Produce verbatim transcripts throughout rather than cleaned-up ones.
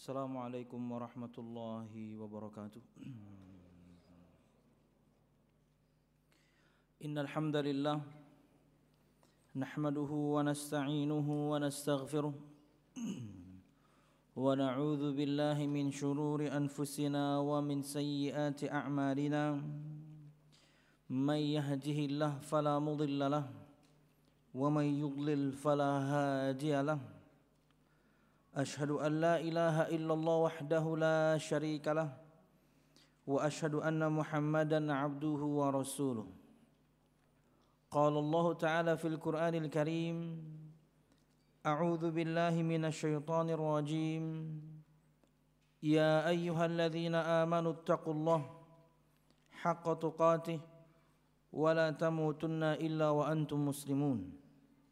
Assalamualaikum warahmatullahi wabarakatuh. Innal hamdalillah nahmaduhu wa nasta'inuhu wa nastaghfiruh wa na'udzu billahi min shururi anfusina wa min sayyiati a'malina. May yahdihillahu fala mudilla lahu wa may yudlil fala hadiya lahu. Ashhadu an la ilaha illallah wahdahu la syarika lah wa ashhadu anna Muhammadan abduhu wa rasuluh. Qala Allah Ta'ala fil Qur'anil Karim, A'udzu billahi minasy syaithanir rajim. Ya ayyuhalladzina amanu taqullaha haqqa tuqatih wa la tamutunna illa wa antum muslimun.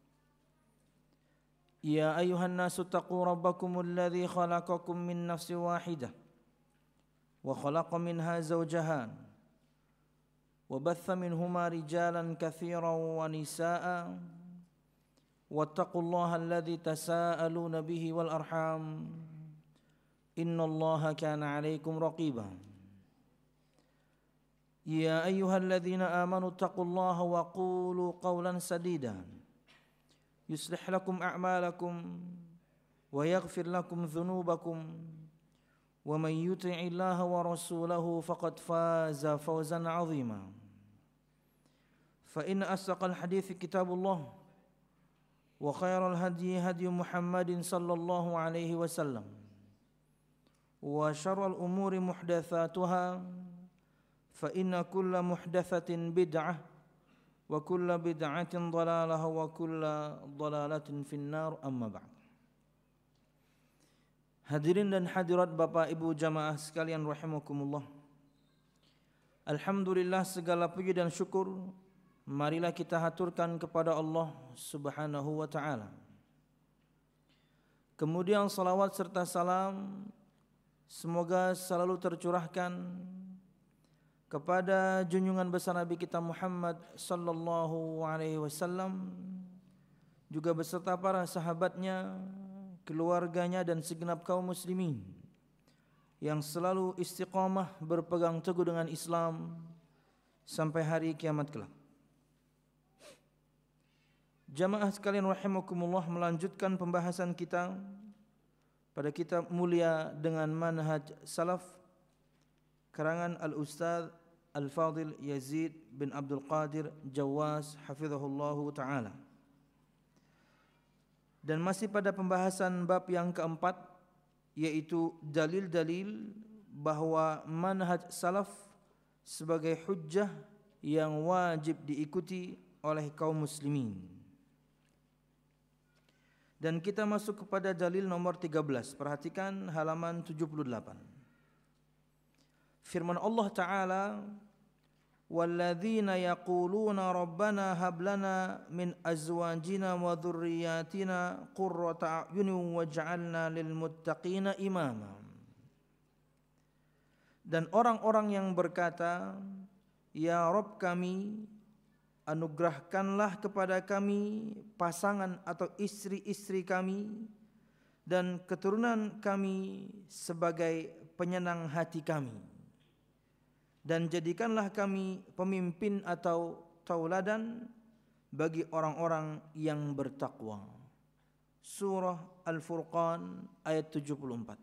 Ya ayuhan nasu taqu rabbakumul ladzi khalaqakum min nafsin wahidah wa khalaqa minha zawjaha wa batha minhuma rijalan katsiran wa nisaa'a wattaqullaha alladzi tasaaluna bihi wal arham innallaha kana 'alaikum raqiba. Ya ayyuhalladzina amanu taqullaha wa qulu qawlan sadida yuslih lakum a'malakum wa yaghfir lakum dhunubakum wa man yuti'illaha wa rasulahu faqad faza fawzan 'azima. Fa inna asdaqal hadithi kitabullah wa khairal hadyi hadyu Muhammadin sallallahu alaihi wasallam wa syarrul umuri muhdatsatuha fa inna kulla muhdatsatin bid'ah wa kullu bid'atin dhalalah wa kullu dhalalatin finnar, amma ba'd. Hadirin dan hadirat Bapak Ibu jamaah sekalian rahimakumullah. Alhamdulillah, segala puji dan syukur marilah kita haturkan kepada Allah Subhanahu wa taala. Kemudian salawat serta salam semoga selalu tercurahkan kepada junjungan besar Nabi kita Muhammad sallallahu alaihi wasallam, juga beserta para sahabatnya, keluarganya dan segenap kaum muslimin yang selalu istiqamah berpegang teguh dengan Islam sampai hari kiamat kelak. Jamaah sekalian rahimakumullah, melanjutkan pembahasan kita pada kitab mulia dengan manhaj salaf karangan Al-Ustadz Al-Fadil Yazid bin Abdul Qadir Jawas hafizahullahu ta'ala. Dan masih pada pembahasan bab yang keempat, yaitu dalil-dalil bahwa manhaj salaf sebagai hujjah yang wajib diikuti oleh kaum muslimin. Dan kita masuk kepada dalil nomor tiga belas. Perhatikan halaman tujuh puluh delapan. Firman Allah Ta'ala, walladzina yaquluna rabbana hab lana min azwajina wa dhurriyyatina qurrata a'yunin waj'alna lil muttaqina imama. Dan orang-orang yang berkata, ya Rabb kami, anugerahkanlah kepada kami pasangan atau istri-istri kami dan keturunan kami sebagai penyenang hati kami, dan jadikanlah kami pemimpin atau tauladan bagi orang-orang yang bertakwa. Surah Al-Furqan ayat tujuh puluh empat.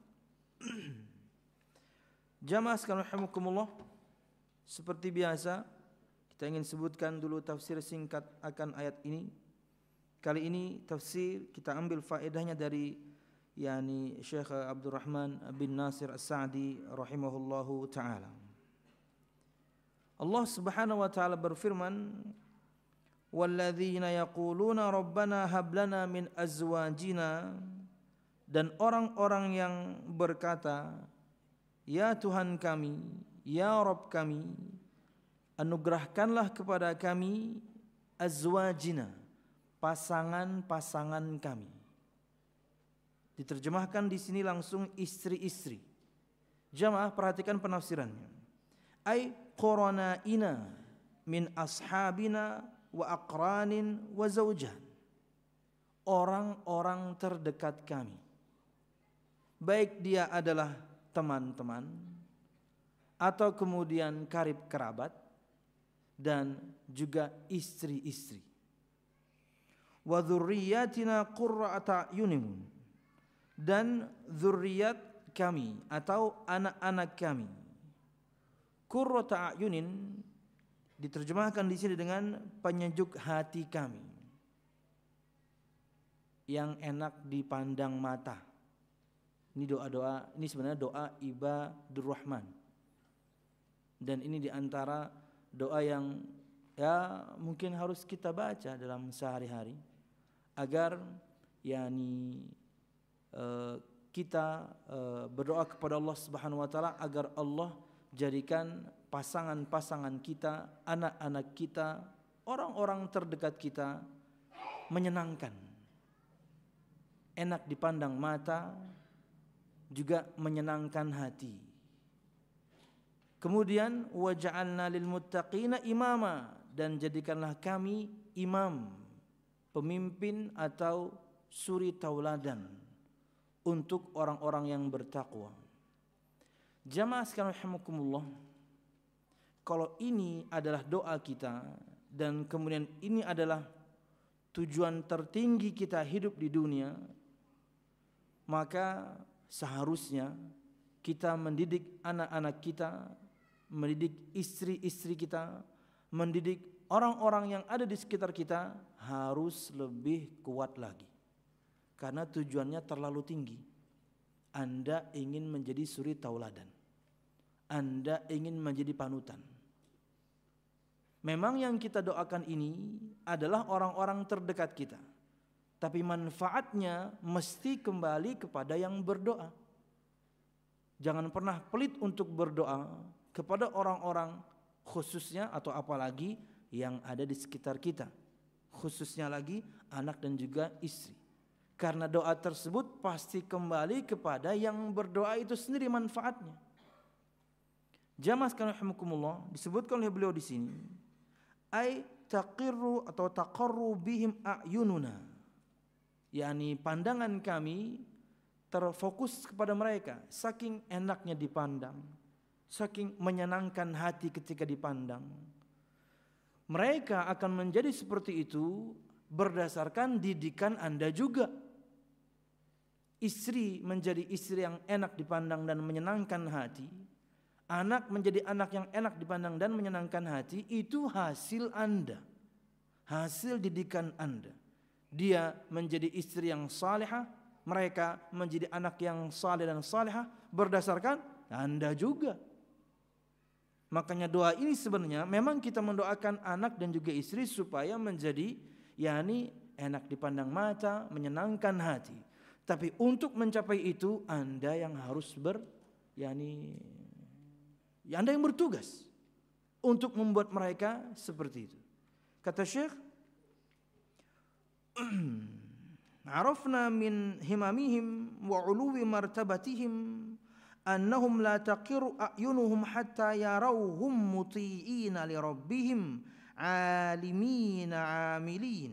Jamaah sekalian rahimakumullah, seperti biasa kita ingin sebutkan dulu tafsir singkat akan ayat ini. Kali ini tafsir kita ambil faedahnya dari yakni Syekh Abdurrahman bin Nasir As-Sa'di rahimahullahu taala. Allah Subhanahu wa taala berfirman, walladzina yaquluna rabbana hab lana min azwajina, dan orang-orang yang berkata, ya Tuhan kami, ya Rabb kami, anugerahkanlah kepada kami azwajina, pasangan-pasangan kami. Diterjemahkan di sini langsung istri-istri. Jamaah perhatikan penafsirannya. Ay quranaina min ashabina wa aqranin wa zawjan. Orang-orang terdekat kami. baik dia adalah teman-teman atau kemudian karib kerabat dan juga istri-istri. Wa dzurriyyatina qurrata a'yunin, dan zuriat kami atau anak-anak kami. Qurrata a'yunin diterjemahkan di sini dengan penyejuk hati kami, yang enak dipandang mata. Ini doa-doa, ini sebenarnya doa ibadur rahman. Dan ini diantara doa yang ya mungkin harus kita baca dalam sehari-hari agar yakni uh, kita uh, berdoa kepada Allah Subhanahu wa taala agar Allah jadikan pasangan-pasangan kita, anak-anak kita, orang-orang terdekat kita menyenangkan, enak dipandang mata, juga menyenangkan hati. Kemudian waja'alna lil muttaqina imama, dan jadikanlah kami imam, pemimpin atau suri tauladan untuk orang-orang yang bertakwa. Jamaah sekalian rahimakumullah, kalau ini adalah doa kita dan kemudian ini adalah tujuan tertinggi kita hidup di dunia, maka seharusnya kita mendidik anak-anak kita, mendidik istri-istri kita, mendidik orang-orang yang ada di sekitar kita harus lebih kuat lagi. Karena tujuannya terlalu tinggi. Anda ingin menjadi suri tauladan. Anda ingin menjadi panutan. Memang yang kita doakan ini adalah orang-orang terdekat kita. Tapi manfaatnya mesti kembali kepada yang berdoa. Jangan pernah pelit untuk berdoa kepada orang-orang khususnya atau apalagi yang ada di sekitar kita. Khususnya lagi anak dan juga istri. Karena doa tersebut pasti kembali kepada yang berdoa itu sendiri manfaatnya. Jamaah sekalian rahimakumullah, disebutkan oleh beliau di sini, ai taqirru atau taqarru bihim a'yununa. yakni pandangan kami terfokus kepada mereka, saking enaknya dipandang, saking menyenangkan hati ketika dipandang. Mereka akan menjadi seperti itu berdasarkan didikan Anda juga. Istri menjadi istri yang enak dipandang dan menyenangkan hati, anak menjadi anak yang enak dipandang dan menyenangkan hati, itu hasil Anda, hasil didikan Anda. Dia menjadi istri yang salihah, mereka menjadi anak yang saleh dan salihah berdasarkan Anda juga. Makanya doa ini sebenarnya memang kita mendoakan anak dan juga istri supaya menjadi yakni enak dipandang mata, menyenangkan hati. Tapi untuk mencapai itu Anda yang harus ber yakni ya Anda yang bertugas untuk membuat mereka seperti itu. Kata Syekh, arafna min himamihim wa uluwi martabatihim annahum la taqiru a'yunuhum hatta yarawhum muti'ina li rabbihim alimina amilin.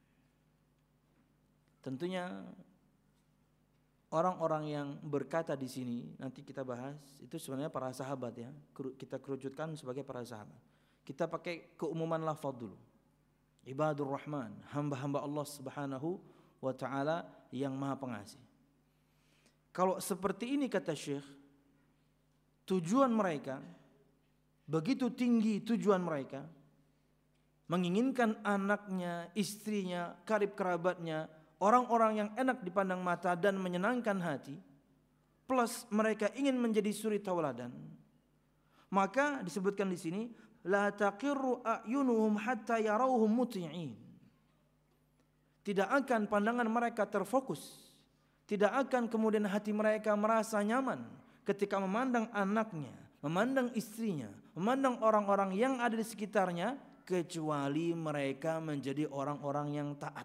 Tentunya orang-orang yang berkata di sini nanti kita bahas itu sebenarnya para sahabat ya. Kita kerucutkan sebagai para sahabat. Kita pakai keumuman lafaz dulu. Ibadur Rahman, hamba-hamba Allah Subhanahu wa taala yang Maha Pengasih. Kalau seperti ini kata Syekh, tujuan mereka begitu tinggi, tujuan mereka menginginkan anaknya, istrinya, karib kerabatnya, orang-orang yang enak dipandang mata dan menyenangkan hati, plus mereka ingin menjadi suri tauladan. Maka disebutkan di sini, la taqirru a'yunuhum hatta yarawhum muti'in. Tidak akan pandangan mereka terfokus, tidak akan kemudian hati mereka merasa nyaman ketika memandang anaknya, memandang istrinya, memandang orang-orang yang ada di sekitarnya, kecuali mereka menjadi orang-orang yang taat.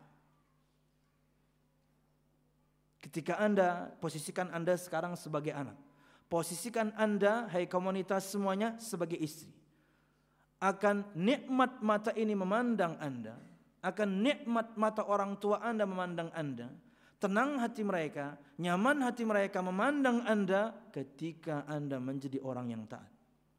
Ketika Anda, posisikan Anda sekarang sebagai anak, posisikan Anda, hai komunitas semuanya, sebagai istri. Akan nikmat mata ini memandang Anda, akan nikmat mata orang tua Anda memandang Anda, tenang hati mereka, nyaman hati mereka memandang Anda ketika Anda menjadi orang yang taat.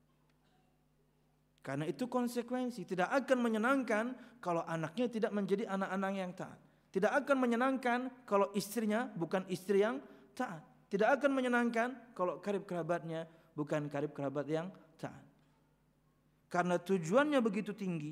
Karena itu konsekuensi, tidak akan menyenangkan kalau anaknya tidak menjadi anak-anak yang taat. Tidak akan menyenangkan kalau istrinya bukan istri yang taat. Tidak akan menyenangkan kalau karib kerabatnya bukan karib kerabat yang taat. Karena tujuannya begitu tinggi,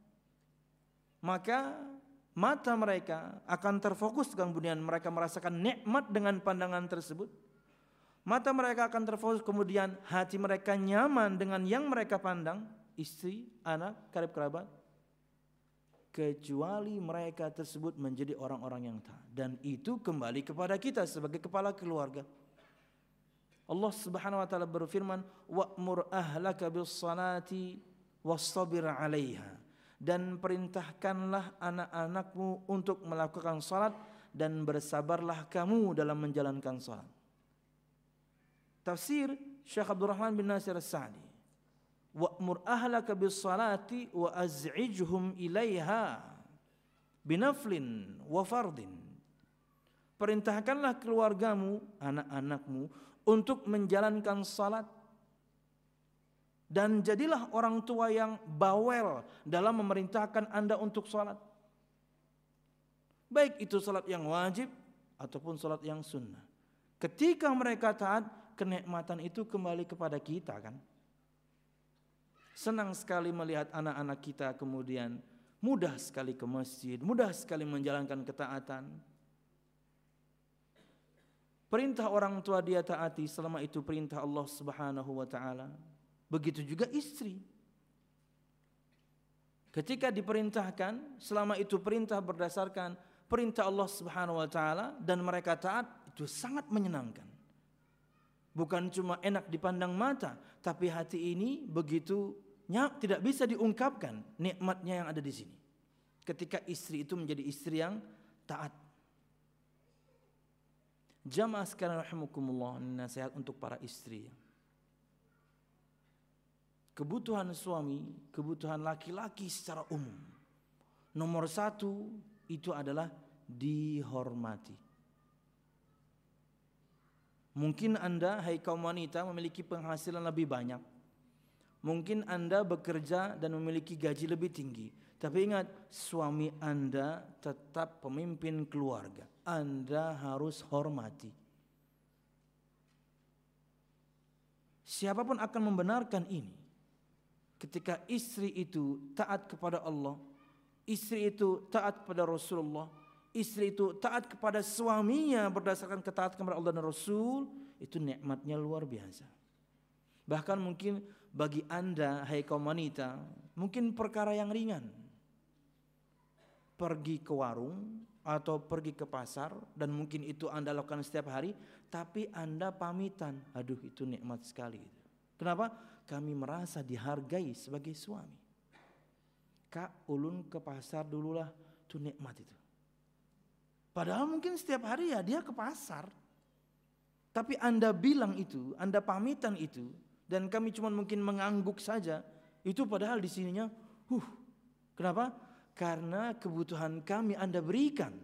maka mata mereka akan terfokus, kemudian mereka merasakan nikmat dengan pandangan tersebut. Mata mereka akan terfokus, kemudian hati mereka nyaman dengan yang mereka pandang, istri, anak, karib kerabat, kecuali mereka tersebut menjadi orang-orang yang taat. Dan itu kembali kepada kita sebagai kepala keluarga. Allah Subhanahu wa taala berfirman, wa'mur ahlaka bis-salati wastabir 'alaiha. Dan perintahkanlah anak-anakmu untuk melakukan salat dan bersabarlah kamu dalam menjalankan salat. Tafsir Syekh Abdul Rahman bin Nasir As-Sa'di, wa'mur ahlaka bis-salati wa az'ijhum ilaiha binaflin wa fardin. Perintahkanlah keluargamu, anak-anakmu untuk menjalankan salat, dan jadilah orang tua yang bawel dalam memerintahkan Anda untuk salat. Baik itu salat yang wajib ataupun salat yang sunnah. Ketika mereka taat, kenikmatan itu kembali kepada kita kan. Senang sekali melihat anak-anak kita kemudian mudah sekali ke masjid, mudah sekali menjalankan ketaatan. Perintah orang tua dia taati selama itu perintah Allah Subhanahu wa taala. Begitu juga istri. Ketika diperintahkan, selama itu perintah berdasarkan perintah Allah Subhanahu wa taala dan mereka taat, itu sangat menyenangkan. Bukan cuma enak dipandang mata, tapi hati ini begitu tidak bisa diungkapkan nikmatnya yang ada di sini. Ketika istri itu menjadi istri yang taat. Jamaah sekalian rahimakumullah, nasihat untuk para istri. Kebutuhan suami, kebutuhan laki-laki secara umum, nomor satu itu adalah dihormati. Mungkin Anda, hai kaum wanita, memiliki penghasilan lebih banyak. Mungkin Anda bekerja dan memiliki gaji lebih tinggi. Tapi ingat, suami Anda tetap pemimpin keluarga. Anda harus hormati. Siapapun akan membenarkan ini. Ketika istri itu taat kepada Allah, istri itu taat kepada Rasulullah, istri itu taat kepada suaminya berdasarkan ketaatan kepada Allah dan Rasul, itu nikmatnya luar biasa. Bahkan mungkin bagi Anda, hai kaum wanita, mungkin perkara yang ringan. Pergi ke warung atau pergi ke pasar, dan mungkin itu Anda lakukan setiap hari, tapi Anda pamitan. Aduh, itu nikmat sekali. Kenapa? Kami merasa dihargai sebagai suami. Kak, ulun ke pasar dululah, itu nikmat itu. Padahal mungkin setiap hari ya dia ke pasar. Tapi Anda bilang itu, Anda pamitan itu, dan kami cuma mungkin mengangguk saja, itu padahal di sininya, huh, kenapa? Karena kebutuhan kami Anda berikan.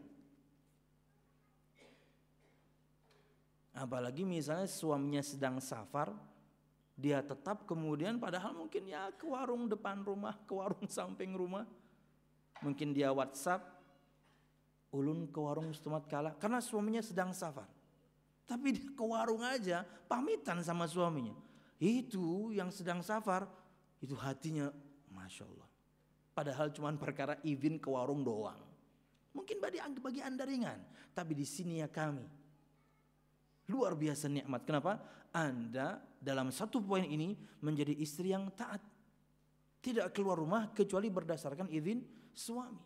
Apalagi misalnya suaminya sedang safar, dia tetap kemudian padahal mungkin ya ke warung depan rumah, ke warung samping rumah. Mungkin dia WhatsApp, ulun ke warung setemat kala, karena suaminya sedang safar. Tapi dia ke warung aja, pamitan sama suaminya. Itu yang sedang safar, itu hatinya Masya Allah. Padahal cuma perkara izin ke warung doang. Mungkin bagi, bagi Anda ringan, tapi di sini ya kami. Luar biasa nikmat. Kenapa? Anda dalam satu poin ini menjadi istri yang taat. Tidak keluar rumah kecuali berdasarkan izin suami.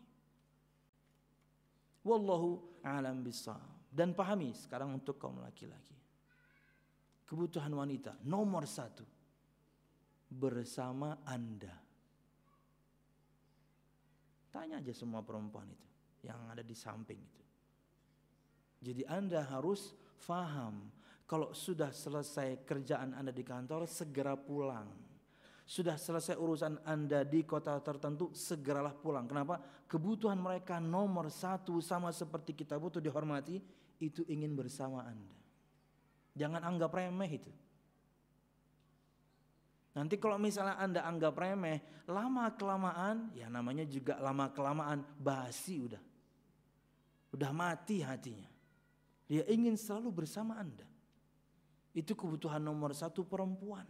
Wallahu a'lam bishawab. Dan pahami sekarang untuk kaum laki-laki. Kebutuhan wanita nomor satu bersama Anda. Tanya aja semua perempuan itu yang ada di samping itu. Jadi Anda harus faham, kalau sudah selesai kerjaan Anda di kantor, segera pulang. Sudah selesai urusan Anda di kota tertentu, segeralah pulang. Kenapa? Kebutuhan mereka nomor satu, sama seperti kita butuh dihormati, itu ingin bersama Anda. Jangan anggap remeh itu. Nanti kalau misalnya Anda anggap remeh, lama kelamaan, ya namanya juga lama kelamaan basi udah. Udah mati hatinya. Dia ingin selalu bersama Anda. Itu kebutuhan nomor satu perempuan.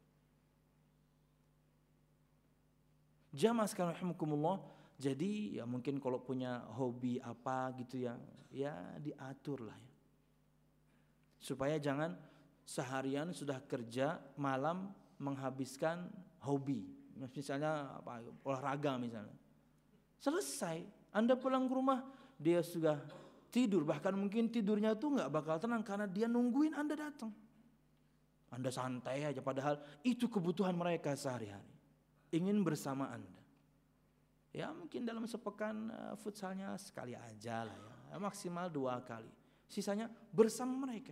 Jamaah sekalian rahimakumullah, jadi ya mungkin kalau punya hobi apa gitu ya, ya diatur lah ya. Supaya jangan seharian sudah kerja, malam menghabiskan hobi. Misalnya apa, olahraga misalnya. Selesai, Anda pulang ke rumah, dia sudah tidur, bahkan mungkin tidurnya tuh nggak bakal tenang karena dia nungguin Anda datang. Anda santai aja, padahal itu kebutuhan mereka sehari-hari. Ingin bersama Anda. Ya mungkin dalam sepekan uh, futsalnya sekali aja lah ya, maksimal dua kali. Sisanya bersama mereka.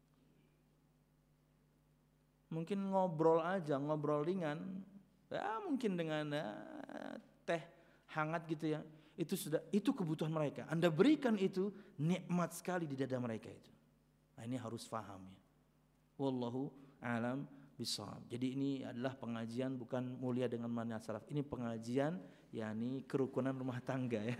Mungkin ngobrol aja, ngobrol ringan. Ya mungkin dengan uh, teh hangat gitu ya. Itu sudah, itu kebutuhan mereka. Anda berikan itu, nikmat sekali di dada mereka itu. Nah ini harus faham ya. Wallahu a'lam bishawab. Jadi ini adalah pengajian bukan mulia dengan manhaj salaf. Ini pengajian yakni kerukunan rumah tangga ya.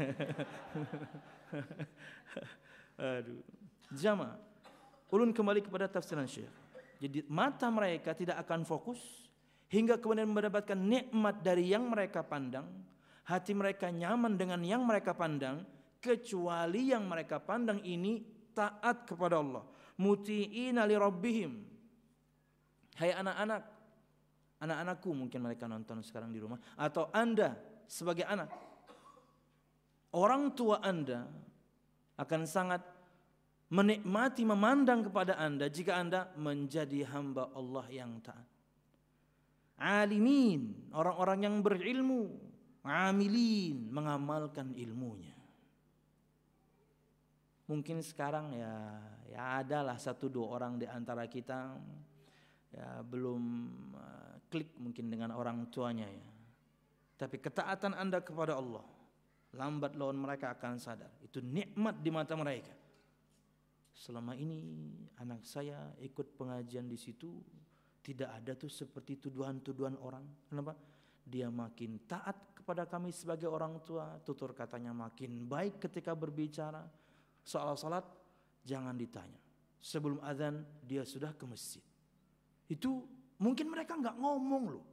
Aduh. Jamaah. Ulun kembali kepada tafsiran Syekh. Jadi mata mereka tidak akan fokus hingga kemudian mendapatkan nikmat dari yang mereka pandang. Hati mereka nyaman dengan yang mereka pandang, kecuali yang mereka pandang ini taat kepada Allah. Muti'ina li rabbihim. Hai anak-anak, anak-anakku mungkin mereka nonton sekarang di rumah, atau Anda sebagai anak, orang tua Anda akan sangat menikmati memandang kepada Anda jika Anda menjadi hamba Allah yang taat. Alimin, orang-orang yang berilmu, amilin, mengamalkan ilmunya. Mungkin sekarang ya, ya adalah satu dua orang di antara kita ya belum uh, klik mungkin dengan orang tuanya ya. Tapi ketaatan Anda kepada Allah, lambat laun mereka akan sadar. Itu nikmat di mata mereka. Selama ini anak saya ikut pengajian di situ, tidak ada tuh seperti tuduhan-tuduhan orang. Kenapa? Dia makin taat kepada kami sebagai orang tua, tutur katanya makin baik ketika berbicara. Soal salat jangan ditanya. Sebelum azan dia sudah ke masjid. Itu mungkin mereka enggak ngomong loh.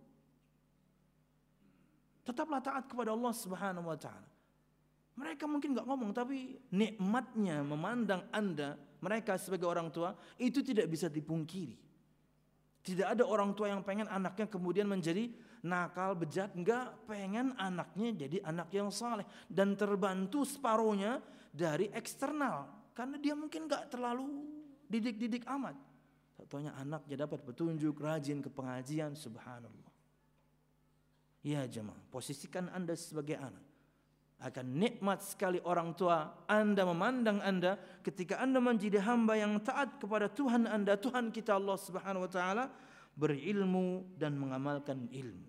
Tetaplah taat kepada Allah Subhanahu wa taala. Mereka mungkin enggak ngomong, tapi nikmatnya memandang Anda, mereka sebagai orang tua, itu tidak bisa dipungkiri. Tidak ada orang tua yang pengen anaknya kemudian menjadi nakal, bejat. Enggak, pengen anaknya jadi anak yang saleh dan terbantu separuhnya dari eksternal. Karena dia mungkin enggak terlalu didik-didik amat. Contohnya anaknya dapat petunjuk, rajin ke pengajian, subhanallah. Ya jemaah, posisikan Anda sebagai anak. Akan nikmat sekali orang tua Anda memandang Anda ketika Anda menjadi hamba yang taat kepada Tuhan Anda, Tuhan kita Allah Subhanahu wa taala, berilmu dan mengamalkan ilmu.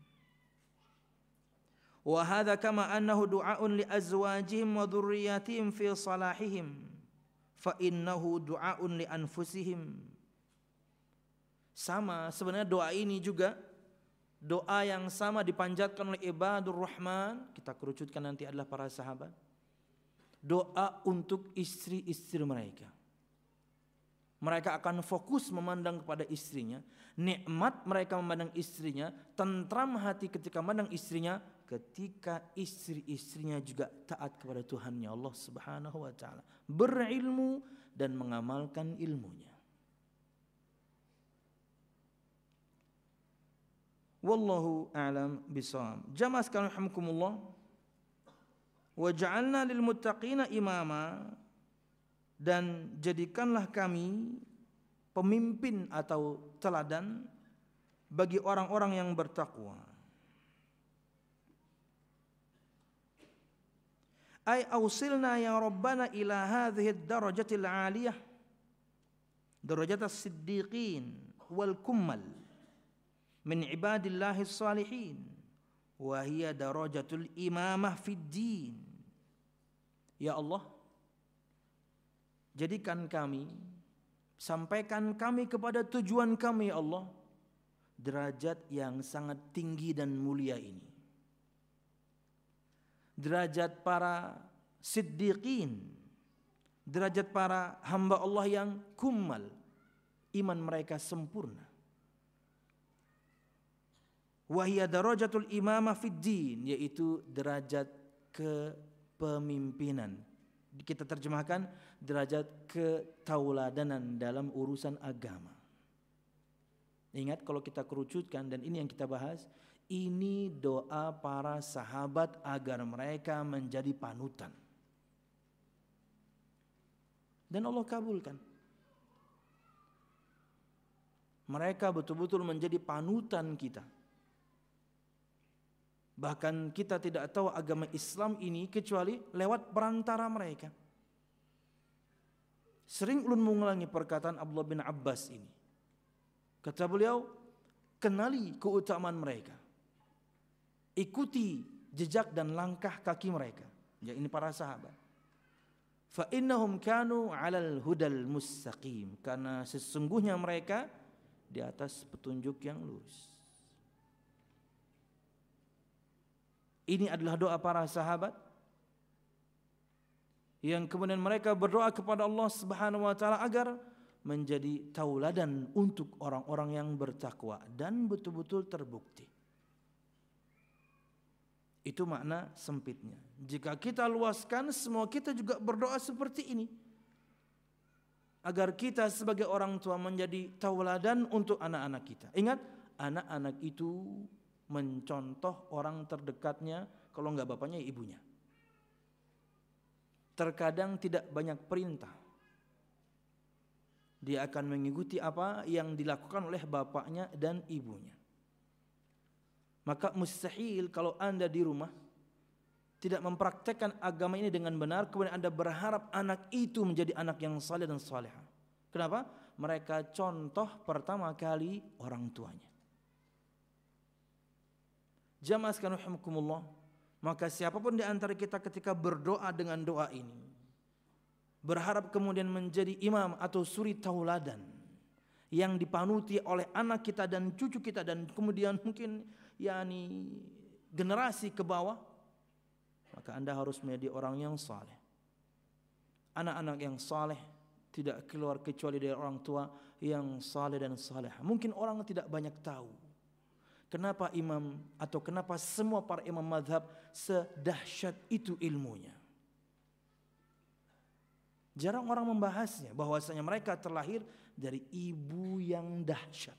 Wa hadza kama annahu du'aun li azwajihim wa dhurriyyatihim fi salahihim fa innahu du'aun li anfusihim. Sama sebenarnya doa ini juga doa yang sama dipanjatkan oleh ibadur rahman, kita kerucutkan nanti adalah para sahabat. Doa untuk istri-istri mereka. Mereka akan fokus memandang kepada istrinya, nikmat mereka memandang istrinya, tentram hati ketika memandang istrinya, ketika istri-istrinya juga taat kepada Tuhannya Allah Subhanahu wa taala, berilmu dan mengamalkan ilmunya. Wallahu a'lam bishawab. Jamaah sekalian rahimakumullah. Wa ja'alna lil muttaqina imama, dan jadikanlah kami pemimpin atau teladan bagi orang-orang yang bertakwa. Ay ausilna ya Rabbana ila hadhihi ad-darajatil 'aliyah, darajatas siddiqin wal kummal. min ibadillahis salihin wa hiya darajatul imamah fid din. Ya Allah, jadikan kami, sampaikan kami kepada tujuan kami ya Allah, derajat yang sangat tinggi dan mulia ini. Derajat para siddiqin, derajat para hamba Allah yang kummal, iman mereka sempurna. Wa hiya darajatul imamah fid din, yaitu derajat kepemimpinan. Kita terjemahkan derajat ketauladanan dalam urusan agama. Ingat, kalau kita kerucutkan, dan ini yang kita bahas, ini doa para sahabat agar mereka menjadi panutan. Dan Allah kabulkan. Mereka betul-betul menjadi panutan kita. Bahkan kita tidak tahu agama Islam ini kecuali lewat perantara mereka. Sering ulun mengulangi perkataan Abdullah bin Abbas ini. Kata beliau, kenali keutamaan mereka. Ikuti jejak dan langkah kaki mereka. Ya, ini para sahabat. Fa innahum kanu 'alal hudal mustaqim, karena sesungguhnya mereka di atas petunjuk yang lurus. Ini adalah doa para sahabat yang kemudian mereka berdoa kepada Allah Subhanahu wa taala agar menjadi tauladan untuk orang-orang yang bertakwa dan betul-betul terbukti. Itu makna sempitnya. Jika kita luaskan, semua kita juga berdoa seperti ini. Agar kita sebagai orang tua menjadi tauladan untuk anak-anak kita. Ingat, anak-anak itu mencontoh orang terdekatnya, kalau enggak bapaknya ibunya. Terkadang tidak banyak perintah. Dia akan mengikuti apa yang dilakukan oleh bapaknya dan ibunya. Maka mustahil kalau Anda di rumah tidak mempraktekkan agama ini dengan benar, kemudian Anda berharap anak itu menjadi anak yang saleh dan salehah. Kenapa? Mereka contoh pertama kali orang tuanya. Jamaah sekalian rahimakumullah, maka siapapun di antara kita ketika berdoa dengan doa ini, berharap kemudian menjadi imam atau suri tauladan yang dipanuti oleh anak kita dan cucu kita dan kemudian mungkin yakni generasi ke bawah, maka Anda harus menjadi orang yang saleh. Anak-anak yang saleh tidak keluar kecuali dari orang tua yang saleh dan saleh. Mungkin orang tidak banyak tahu kenapa imam atau kenapa semua para imam mazhab sedahsyat itu ilmunya. Jarang orang membahasnya, bahwasanya mereka terlahir dari ibu yang dahsyat.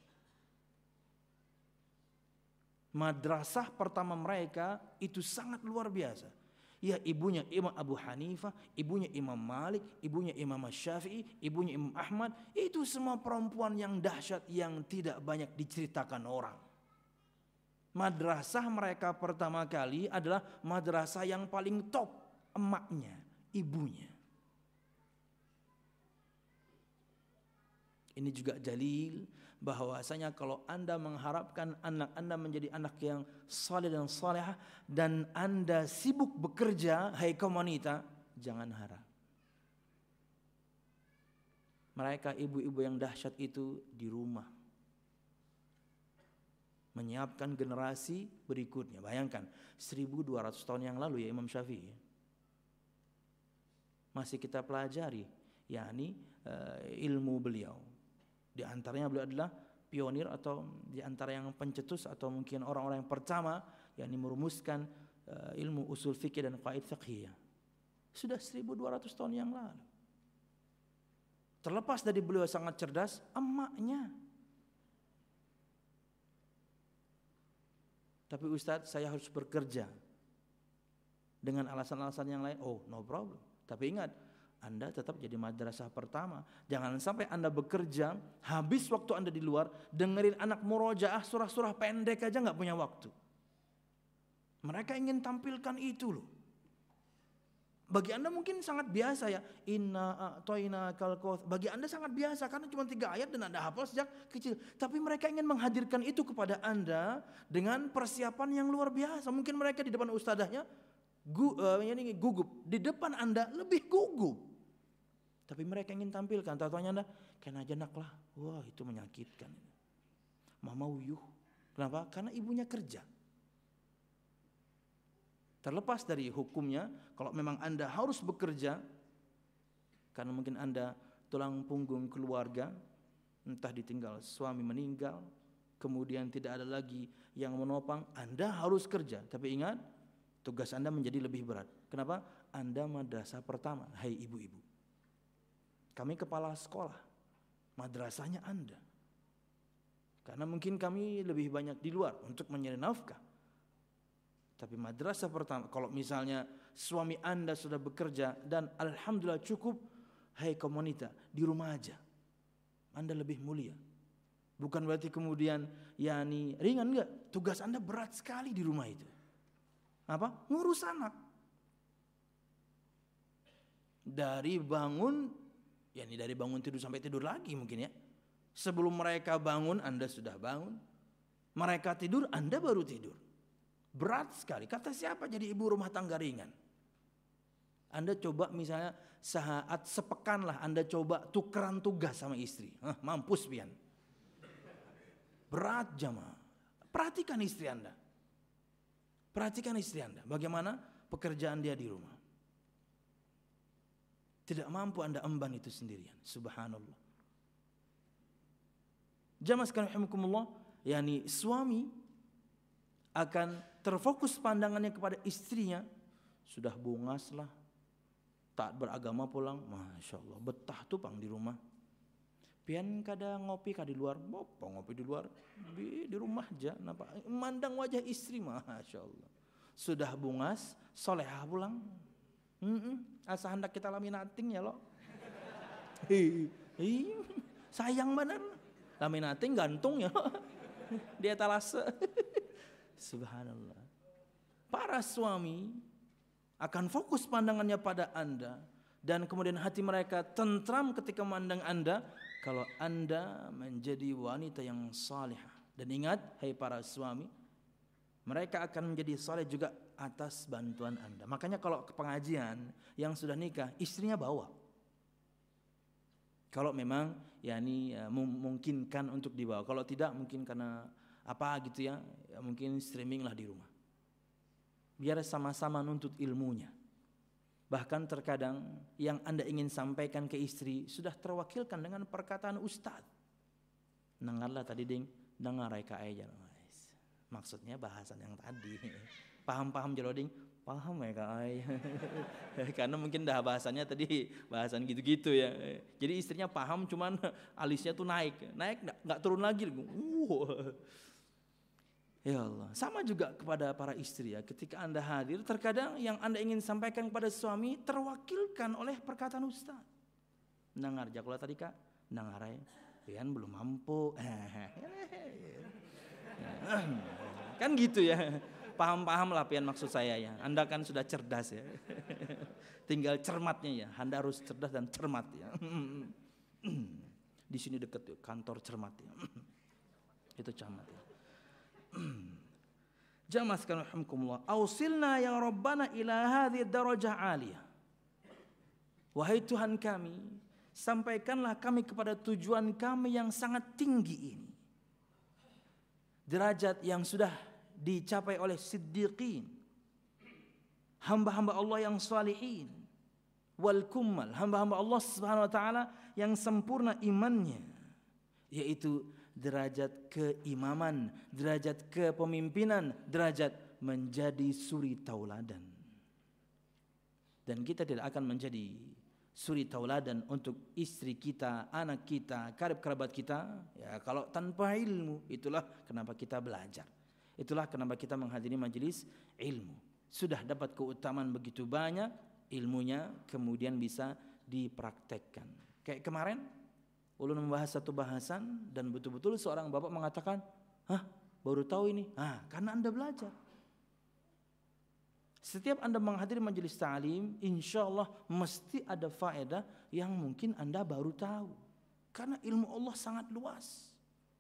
Madrasah pertama mereka itu sangat luar biasa. Ya, ibunya Imam Abu Hanifah, ibunya Imam Malik, ibunya Imam Syafi'i, ibunya Imam Ahmad. Itu semua perempuan yang dahsyat yang tidak banyak diceritakan orang. Madrasah mereka pertama kali adalah madrasah yang paling top, emaknya, ibunya. Ini juga dalil bahwasanya kalau Anda mengharapkan anak Anda menjadi anak yang saleh dan salehah dan Anda sibuk bekerja, hai kaum wanita, jangan harap. Mereka ibu-ibu yang dahsyat itu di rumah menyiapkan generasi berikutnya. Bayangkan seribu dua ratus tahun yang lalu ya Imam Syafi'i. Masih kita pelajari yakni uh, ilmu beliau. Di antaranya beliau adalah pionir atau di antara yang pencetus atau mungkin orang-orang yang pertama yang merumuskan uh, ilmu usul fikih dan qaid fiqhiyah. Sudah seribu dua ratus tahun yang lalu. Terlepas dari beliau sangat cerdas, emaknya. Tapi Ustadz, saya harus bekerja dengan alasan-alasan yang lain. Oh, no problem. Tapi ingat, Anda tetap jadi madrasah pertama. Jangan sampai Anda bekerja, habis waktu Anda di luar, dengerin anak murojaah surah-surah pendek aja nggak punya waktu. Mereka ingin tampilkan itu loh. Bagi Anda mungkin sangat biasa ya. Inna a'toina kal kautsar. Bagi Anda sangat biasa karena cuma tiga ayat dan Anda hafal sejak kecil. Tapi mereka ingin menghadirkan itu kepada Anda dengan persiapan yang luar biasa. Mungkin mereka di depan ustadzahnya gu, uh, ini gugup. Di depan Anda lebih gugup. Tapi mereka ingin tampilkan. Tahu-tahunya Anda, kena aja nak lah. Wah, itu menyakitkan. Mama uyuh. Kenapa? Karena ibunya kerja. Terlepas dari hukumnya, kalau memang Anda harus bekerja, karena mungkin Anda tulang punggung keluarga, entah ditinggal suami meninggal, kemudian tidak ada lagi yang menopang, Anda harus kerja. Tapi ingat, tugas Anda menjadi lebih berat. Kenapa? Anda madrasah pertama, hai ibu-ibu. Kami kepala sekolah, madrasahnya Anda. Karena mungkin kami lebih banyak di luar untuk mencari nafkah. Tapi madrasah pertama, kalau misalnya suami Anda sudah bekerja dan alhamdulillah cukup, hai kaum wanita, di rumah aja. Anda lebih mulia. Bukan berarti kemudian yakni ringan, enggak. Tugas Anda berat sekali di rumah itu. Apa? Ngurus anak. Dari bangun, yakni dari bangun tidur sampai tidur lagi mungkin ya. Sebelum mereka bangun, Anda sudah bangun. Mereka tidur, Anda baru tidur. Berat sekali. Kata siapa jadi ibu rumah tangga ringan? Anda coba misalnya saat sepekan lah Anda coba tukeran tugas sama istri. Hah, mampus pian. Berat jamaah. Perhatikan istri Anda. Perhatikan istri Anda. Bagaimana pekerjaan dia di rumah. Tidak mampu Anda emban itu sendirian. Subhanallah. Jamaah sekalian rahimakumullah, yakni suami akan terfokus pandangannya kepada istrinya. Sudah bungas lah, taat beragama pulang, masya Allah betah tuh pang di rumah. Pian kada ngopi kada di luar, bopo ngopi di luar, di, di rumah aja. Nampak memandang wajah istri, masya Allah. Sudah bungas, solehah pulang. Mm-mm. Asa hendak kita laminating ya lo. Hi, sayang benar. Laminating gantung ya. Di etalase. Subhanallah. Para suami akan fokus pandangannya pada Anda dan kemudian hati mereka tentram ketika memandang Anda kalau Anda menjadi wanita yang salihah. Dan ingat, hai para suami, mereka akan menjadi saleh juga atas bantuan Anda. Makanya kalau ke pengajian yang sudah nikah, istrinya bawa. Kalau memang yakni ya, memungkinkan untuk dibawa. Kalau tidak mungkin karena apa gitu ya, ya mungkin streaming lah di rumah. Biar sama-sama nuntut ilmunya. Bahkan terkadang yang Anda ingin sampaikan ke istri sudah terwakilkan dengan perkataan ustaz. Dengarlah tadi ding, dengar reka aja. Maksudnya bahasan yang tadi. Paham-paham jeloding? Paham ya kak ay. Karena mungkin dah bahasanya tadi bahasan gitu-gitu ya. Jadi istrinya paham cuman alisnya tuh naik. Naik gak turun lagi. Uh. Ya Allah. Sama juga kepada para istri ya. Ketika Anda hadir, terkadang yang Anda ingin sampaikan kepada suami terwakilkan oleh perkataan ustaz. Dengar jakulah tadi kak. Dengar ay. Pian belum mampu. Kan gitu ya. Paham-paham lah pian maksud saya ya. Anda kan sudah cerdas ya. Tinggal cermatnya ya. Anda harus cerdas dan cermat ya. Di sini dekat kantor cermat ya. Itu cermat ya. Jamaah sekalian rahimakumullah, ausilna ya Rabbana ila hadhihi darajah aliyah. Wahai Tuhan kami, sampaikanlah kami kepada tujuan kami yang sangat tinggi ini. Derajat yang sudah dicapai oleh siddiqin, hamba-hamba Allah yang salihin, wal kummal, hamba-hamba Allah Subhanahu wa taala yang sempurna imannya, yaitu derajat keimaman, derajat kepemimpinan, derajat menjadi suri tauladan. Dan kita tidak akan menjadi suri tauladan untuk istri kita, anak kita, karib kerabat kita ya kalau tanpa ilmu. Itulah kenapa kita belajar. Itulah kenapa kita menghadiri majelis ilmu. Sudah dapat keutamaan begitu banyak, ilmunya kemudian bisa dipraktekkan. Kayak kemarin ulun membahas satu bahasan dan betul-betul seorang bapak mengatakan, hah baru tahu ini, ah karena Anda belajar. Setiap Anda menghadiri majelis ta'lim, insya Allah mesti ada faedah yang mungkin Anda baru tahu. Karena ilmu Allah sangat luas.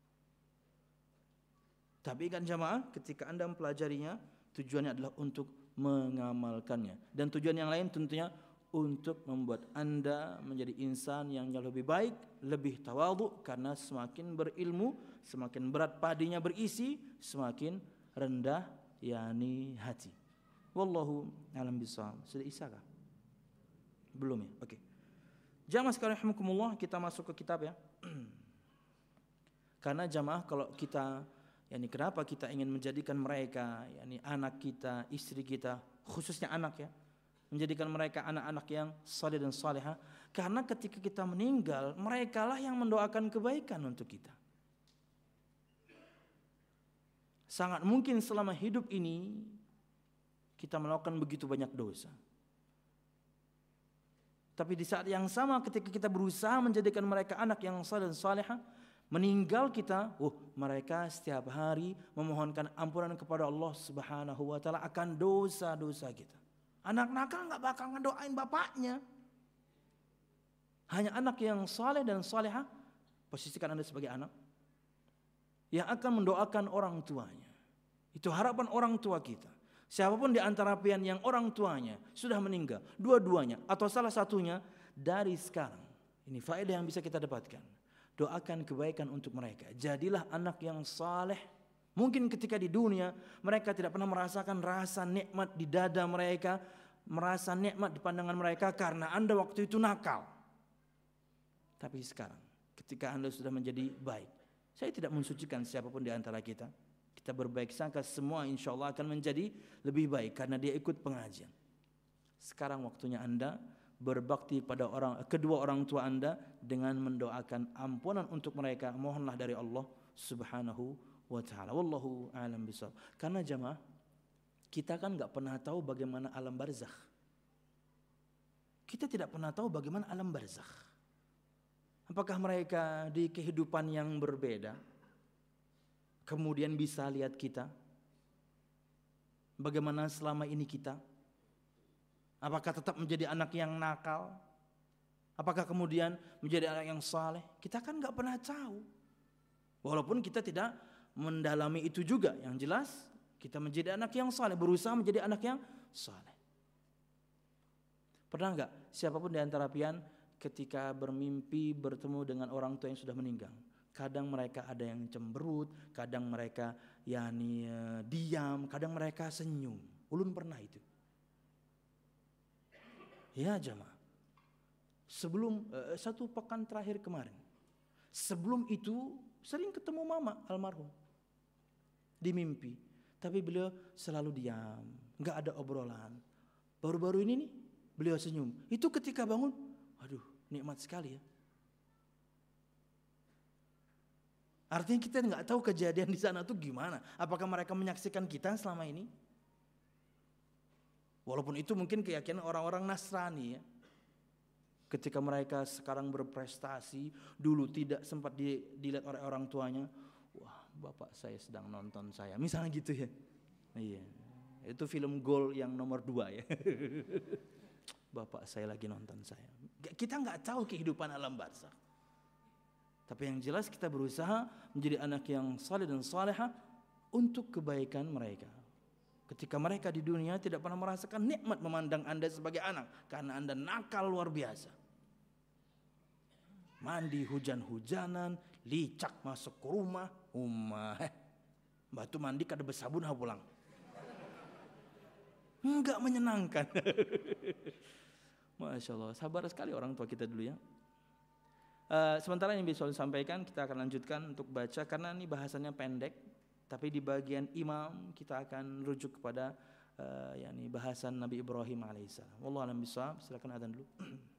Tapi kan jamaah, ketika Anda mempelajarinya, tujuannya adalah untuk mengamalkannya. Dan tujuan yang lain tentunya untuk membuat Anda menjadi insan yang jauh lebih baik, lebih tawadhu, karena semakin berilmu, semakin berat padinya berisi, semakin rendah yakni hati. Wallahu a'lam bishawab. Sudah isya kah? Belum ya? Oke. Okay. Jamaah sekalian rahimakumullah, kita masuk ke kitab ya. Karena jamaah kalau kita yakni kenapa kita ingin menjadikan mereka yakni anak kita, istri kita, khususnya anak ya, menjadikan mereka anak-anak yang saleh dan salihah, karena ketika kita meninggal, merekalah yang mendoakan kebaikan untuk kita. Sangat mungkin selama hidup ini kita melakukan begitu banyak dosa. Tapi di saat yang sama ketika kita berusaha menjadikan mereka anak yang saleh dan salihah, meninggal kita, oh mereka setiap hari memohonkan ampunan kepada Allah Subhanahu wa taala akan dosa-dosa kita. Anak nakal enggak bakal ngedoain bapaknya. Hanya anak yang saleh dan salihah, posisikan Anda sebagai anak, yang akan mendoakan orang tuanya. Itu harapan orang tua kita. Siapapun di antara pian yang orang tuanya sudah meninggal, dua-duanya atau salah satunya, dari sekarang, ini faedah yang bisa kita dapatkan. Doakan kebaikan untuk mereka. Jadilah anak yang saleh. Mungkin ketika di dunia mereka tidak pernah merasakan rasa nikmat di dada mereka, merasa nikmat di pandangan mereka karena Anda waktu itu nakal. Tapi sekarang ketika Anda sudah menjadi baik, saya tidak mensucikan siapapun di antara kita. Kita berbaik sangka semua insya Allah akan menjadi lebih baik karena dia ikut pengajian. Sekarang waktunya Anda berbakti pada orang kedua orang tua Anda dengan mendoakan ampunan untuk mereka. Mohonlah dari Allah Subhanahu wa taala. Wallahu a'lam bishawab. Karena jamaah, kita kan enggak pernah tahu bagaimana alam barzakh. Kita tidak pernah tahu bagaimana alam barzakh. Apakah mereka di kehidupan yang berbeda kemudian bisa lihat kita? Bagaimana selama ini kita? Apakah tetap menjadi anak yang nakal? Apakah kemudian menjadi anak yang saleh? Kita kan enggak pernah tahu. Walaupun kita tidak mendalami itu juga, yang jelas kita menjadi anak yang saleh, berusaha menjadi anak yang saleh. Pernah enggak siapapun di antara pian ketika bermimpi bertemu dengan orang tua yang sudah meninggal, kadang mereka ada yang cemberut, kadang mereka yakni uh, diam, kadang mereka senyum. Ulun pernah itu. Ya jamaah. Sebelum uh, satu pekan terakhir kemarin, sebelum itu sering ketemu mama almarhum di mimpi, tapi beliau selalu diam, nggak ada obrolan. Baru-baru ini nih beliau senyum. Itu ketika bangun, waduh nikmat sekali ya. Artinya kita nggak tahu kejadian di sana tuh gimana. Apakah mereka menyaksikan kita selama ini? Walaupun itu mungkin keyakinan orang-orang Nasrani ya. Ketika mereka sekarang berprestasi, dulu tidak sempat di, dilihat oleh orang tuanya. Wah, bapak saya sedang nonton saya. Misalnya gitu ya. Iya. Itu film Goal yang nomor dua ya. Bapak saya lagi nonton saya. Kita nggak tahu kehidupan alam barzakh. Tapi yang jelas kita berusaha menjadi anak yang saleh dan salehah untuk kebaikan mereka. Ketika mereka di dunia tidak pernah merasakan nikmat memandang Anda sebagai anak karena Anda nakal luar biasa. Mandi hujan-hujanan, licak masuk ke rumah, umah. Batu mandi kada bersabun ha pulang. Enggak menyenangkan. Masya Allah, sabar sekali orang tua kita dulu ya. Uh, sementara yang bisa saya sampaikan, kita akan lanjutkan untuk baca karena ini bahasannya pendek. Tapi di bagian imam kita akan rujuk kepada uh, yakni bahasan Nabi Ibrahim alaihissalam. Wallahu a'lam bishawab. Silakan adzan dulu.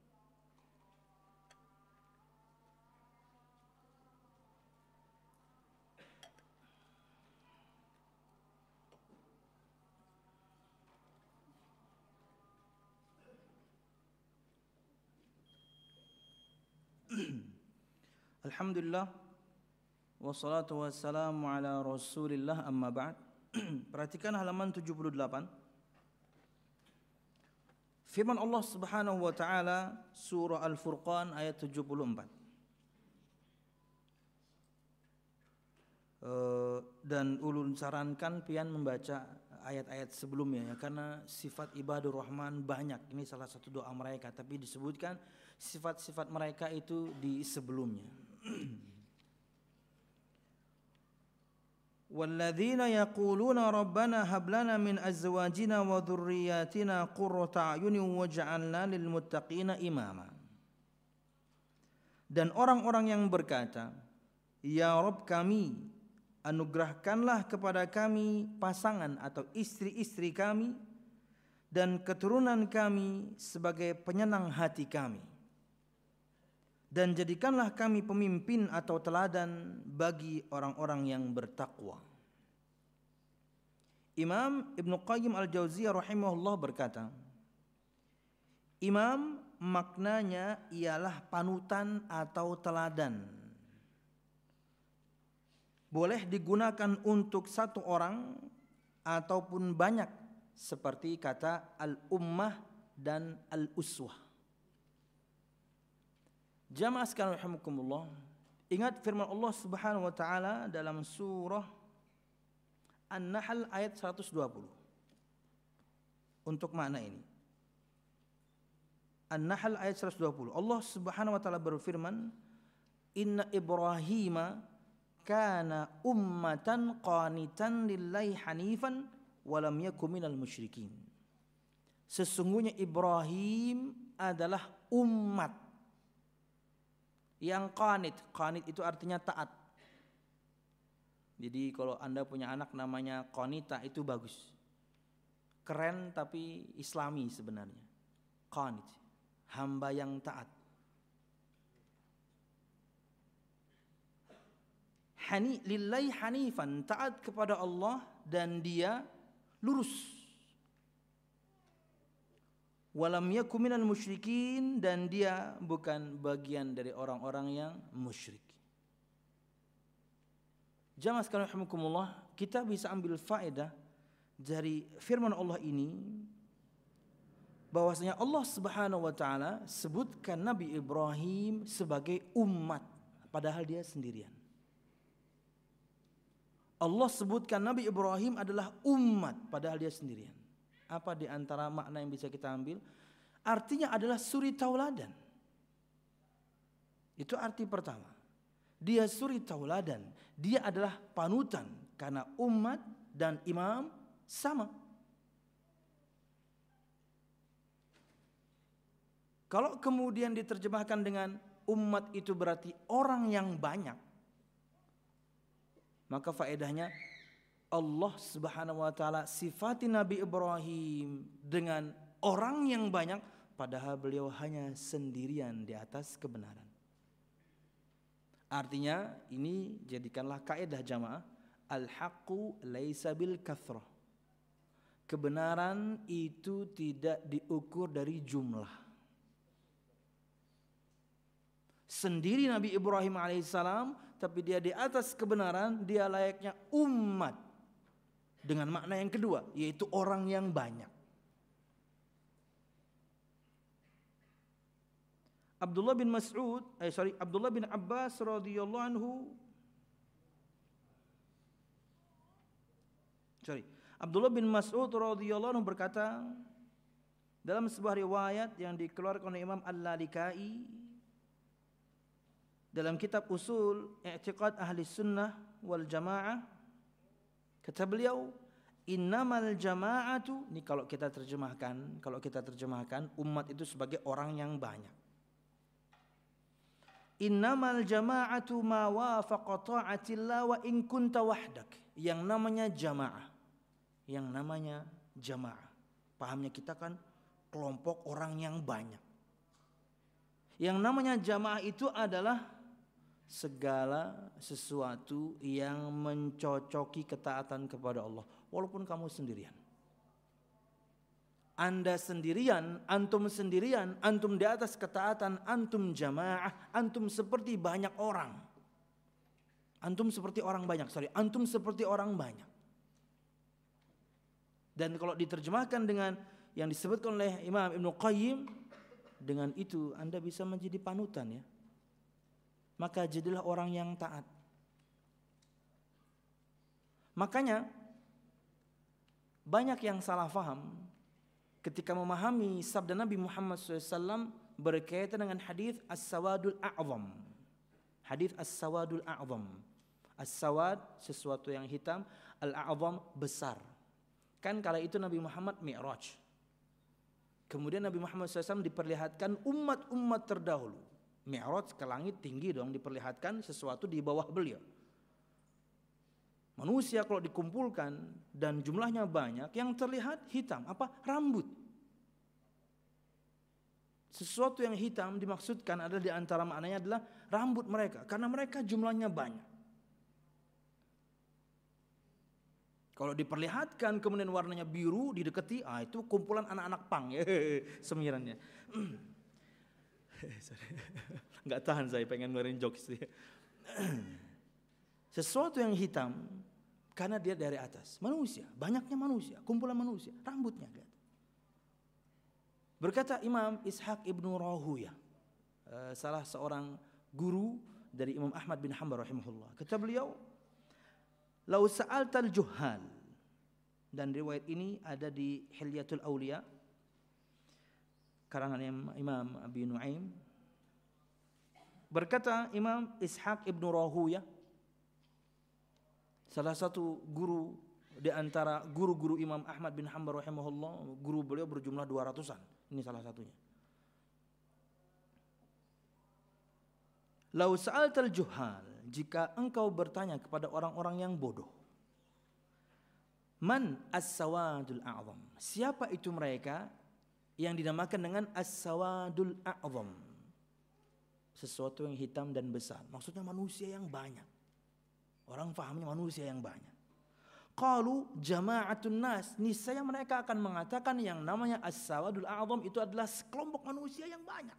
Alhamdulillah wassalatu wassalamu ala rasulillah amma ba'd. Perhatikan halaman tujuh puluh delapan. Firman Allah Subhanahu wa taala surah Al-Furqan ayat tujuh puluh empat. Uh, dan ulun sarankan pian membaca ayat-ayat sebelumnya ya, karena sifat ibadur rahman banyak. Ini salah satu doa mereka, tapi disebutkan sifat-sifat mereka itu di sebelumnya. Walladzina yaquluna rabbana hab lana min azwajina wa dhurriyyatina qurrata a'yunin waj'alna lil muttaqina imama. Dan orang-orang yang berkata, ya Rabb kami, anugerahkanlah kepada kami pasangan atau istri-istri kami dan keturunan kami sebagai penyenang hati kami. Dan jadikanlah kami pemimpin atau teladan bagi orang-orang yang bertakwa. Imam Ibn Qayyim Al-Jauziyah rahimahullah berkata, imam maknanya ialah panutan atau teladan. Boleh digunakan untuk satu orang ataupun banyak, seperti kata al-ummah dan al-uswah. Jamaah sekalian rahimakumullah, ingat firman Allah Subhanahu wa taala dalam surah An-Nahl ayat seratus dua puluh. Untuk makna ini. An-Nahl ayat seratus dua puluh. Allah Subhanahu wa taala berfirman, "Inna Ibrahima kana ummatan qanitan lillahi hanifan wa lam yakun minal musyrikin." Sesungguhnya Ibrahim adalah umat yang qanit. Qanit itu artinya taat. Jadi kalau Anda punya anak namanya qanita itu bagus. Keren tapi islami sebenarnya. Qanit, hamba yang taat. Hani lillahi hanifan, taat kepada Allah dan dia lurus. Walam yakum minal musyrikin, dan dia bukan bagian dari orang-orang yang musyrik. Jamaah sekalian rahimakumullah, kita bisa ambil faedah dari firman Allah ini bahwasanya Allah Subhanahu wa taala sebutkan Nabi Ibrahim sebagai umat padahal dia sendirian. Allah sebutkan Nabi Ibrahim adalah umat padahal dia sendirian. Apa di antara makna yang bisa kita ambil? Artinya adalah suri tauladan. Itu arti pertama. Dia suri tauladan. Dia adalah panutan karena umat dan imam sama. Kalau kemudian diterjemahkan dengan umat itu berarti orang yang banyak, maka faedahnya Allah Subhanahu wa taala sifati Nabi Ibrahim dengan orang yang banyak padahal beliau hanya sendirian di atas kebenaran. Artinya ini jadikanlah kaidah jamaah, al-haqqu laisa bil kathrah. Kebenaran itu tidak diukur dari jumlah. Sendiri Nabi Ibrahim alaihissalam, tapi dia di atas kebenaran, dia layaknya umat. Dengan makna yang kedua, yaitu orang yang banyak. Abdullah bin Mas'ud, eh sorry, Abdullah bin Abbas radhiyallahu anhu, sorry, Abdullah bin Mas'ud radhiyallahu anhu berkata dalam sebuah riwayat yang dikeluarkan oleh Imam Al-Lalikai dalam kitab Usul I'tiqad Ahli Sunnah wal Jamaah, kata beliau, innamal jama'atu, ini kalau kita terjemahkan, kalau kita terjemahkan umat itu sebagai orang yang banyak. Innamal jama'atu ma wafaqa ta'atillah wa in kunta wahdak. Yang namanya jamaah, yang namanya jamaah, pahamnya kita kan kelompok orang yang banyak. Yang namanya jamaah itu adalah segala sesuatu yang mencocoki ketaatan kepada Allah walaupun kamu sendirian. Anda sendirian, antum sendirian, antum di atas ketaatan, antum jamaah, antum seperti banyak orang. Antum seperti orang banyak, sorry, antum seperti orang banyak. Dan kalau diterjemahkan dengan yang disebutkan oleh Imam Ibnu Qayyim, dengan itu Anda bisa menjadi panutan ya. Maka jadilah orang yang taat. Makanya banyak yang salah faham ketika memahami sabda Nabi Muhammad shallallahu alaihi wasallam berkaitan dengan hadis as-sawadul a'zam. Hadis as-sawadul a'zam. As-sawad sesuatu yang hitam, al-a'zam besar. Kan kala itu Nabi Muhammad Mi'raj. Kemudian Nabi Muhammad shallallahu alaihi wasallam diperlihatkan umat-umat terdahulu. Mi'raj ke langit tinggi dong, diperlihatkan sesuatu di bawah beliau. Manusia kalau dikumpulkan dan jumlahnya banyak, yang terlihat hitam, apa? Rambut. Sesuatu yang hitam dimaksudkan adalah di antara maknanya adalah rambut mereka, karena mereka jumlahnya banyak. Kalau diperlihatkan kemudian warnanya biru didekati, ah itu kumpulan anak-anak pang ya, semirannya. Nggak tahan saya pengen ngeluarin jokes. Sesuatu yang hitam karena dia dari atas, manusia, banyaknya manusia, kumpulan manusia, rambutnya lihat. Berkata Imam Ishaq ibnu Rahuyah, salah seorang guru dari Imam Ahmad bin Hanbal rahimahullah. Kata beliau, "Lau sa'altal juhal." Dan riwayat ini ada di Hilyatul Auliya karangan Imam Abi Nuaim. Berkata Imam Ishaq ibnu Rahuyah, salah satu guru di antara guru-guru Imam Ahmad bin Hanbal rahimahullah, guru beliau berjumlah dua ratusan. Ini salah satunya. Lau sa'altal juhal, jika engkau bertanya kepada orang-orang yang bodoh, man as-sawadul a'zam, siapa itu mereka yang dinamakan dengan as-sawadul a'zam, sesuatu yang hitam dan besar, maksudnya manusia yang banyak. Orang fahamnya manusia yang banyak. Qalu jama'atun nas, niscaya mereka akan mengatakan yang namanya as-sawadul a'zam itu adalah sekelompok manusia yang banyak.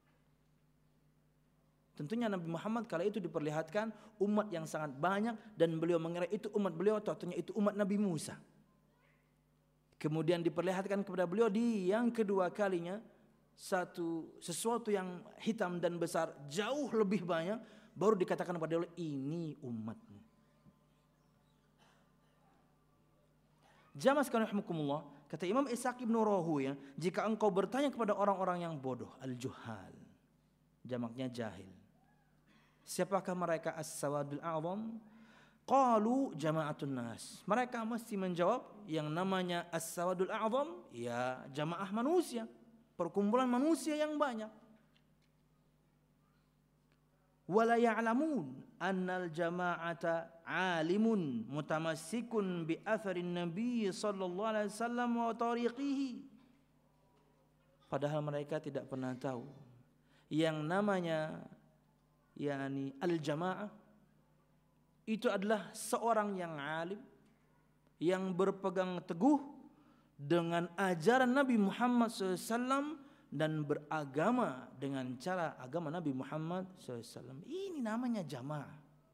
Tentunya Nabi Muhammad kala itu diperlihatkan umat yang sangat banyak dan beliau mengira itu umat beliau, tentunya itu umat Nabi Musa. Kemudian diperlihatkan kepada beliau di yang kedua kalinya satu sesuatu yang hitam dan besar jauh lebih banyak, baru dikatakan kepada beliau ini umatmu. Jamaah sekalian rahimakumullah, kata Imam Ishaq ibnu Rahuyah, jika engkau bertanya kepada orang-orang yang bodoh, al-juhal, jamaknya jahil, siapakah mereka as-sawadul a'zam? Qalu jama'atun nas, mereka mesti menjawab yang namanya as-sawadul a'zam ya jamaah manusia, perkumpulan manusia yang banyak. Wala ya'lamun annal jama'ata alimun mutamassikun bi atharin nabi sallallahu alaihi wasallam wa tariqihi. Padahal mereka tidak pernah tahu yang namanya yakni al-jamaah itu adalah seorang yang alim yang berpegang teguh dengan ajaran Nabi Muhammad shallallahu alaihi wasallam dan beragama dengan cara agama Nabi Muhammad shallallahu alaihi wasallam. Ini namanya jamaah.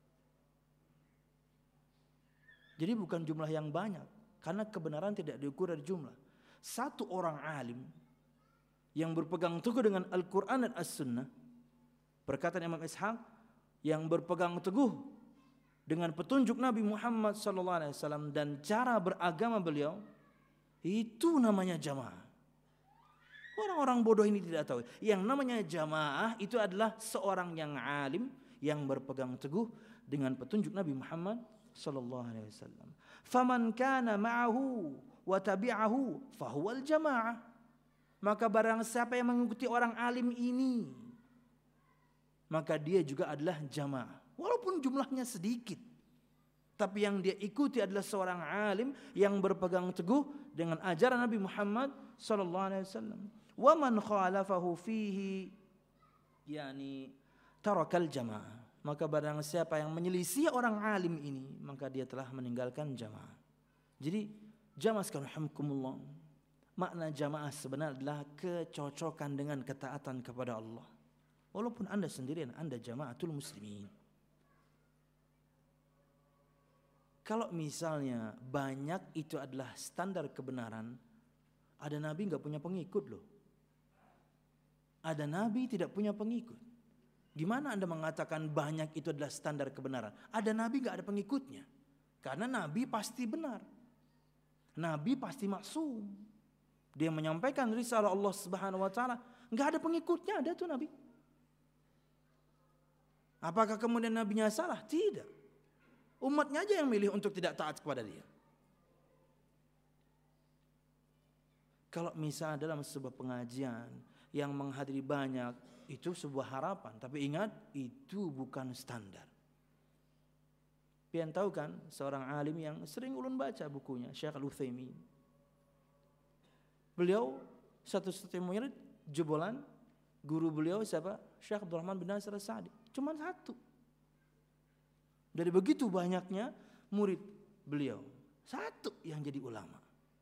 Jadi bukan jumlah yang banyak, karena kebenaran tidak diukur dari jumlah. Satu orang alim yang berpegang teguh dengan Al-Quran dan As-Sunnah, perkataan Imam Ishaq, yang berpegang teguh dengan petunjuk Nabi Muhammad shallallahu alaihi wasallam dan cara beragama beliau, itu namanya jamaah. Orang-orang bodoh ini tidak tahu. Yang namanya jamaah itu adalah seorang yang alim yang berpegang teguh dengan petunjuk Nabi Muhammad sallallahu alaihi wasallam. Faman kana ma'ahu wa tabi'ahu fahuwal jamaah. Maka barang siapa yang mengikuti orang alim ini, maka dia juga adalah jamaah. Walaupun jumlahnya sedikit, tapi yang dia ikuti adalah seorang alim yang berpegang teguh dengan ajaran Nabi Muhammad sallallahu alaihi wasallam. Wa man khalafahu fihi yani tarakal jamaah. Maka barang siapa yang menyelisih orang alim ini, maka dia telah meninggalkan jamaah. Jadi jamaah sekalian rahimakumullah, makna jamaah sebenarnya adalah kecocokan dengan ketaatan kepada Allah. Walaupun Anda sendirian, Anda jamaatul muslimin. Kalau misalnya banyak itu adalah standar kebenaran, Ada nabi nggak punya pengikut loh. Ada nabi tidak punya pengikut. Gimana Anda mengatakan banyak itu adalah standar kebenaran? Ada nabi nggak ada pengikutnya. Karena nabi pasti benar. Nabi pasti maksum. Dia menyampaikan risalah Allah Subhanahu wa taala, nggak ada pengikutnya, ada tuh nabi. Apakah kemudian nabinya salah? Tidak. Umatnya aja yang milih untuk tidak taat kepada dia. Kalau misalnya dalam sebuah pengajian yang menghadiri banyak, itu sebuah harapan. Tapi ingat, itu bukan standar. Pian tahu kan seorang alim yang sering ulun baca bukunya, Syekh Al-Utsaimin. Beliau satu-satunya murid jebolan guru beliau siapa? Syekh Abdul Rahman bin Nasir As-Sa'di. Cuma satu. Dari begitu banyaknya murid beliau, satu yang jadi ulama.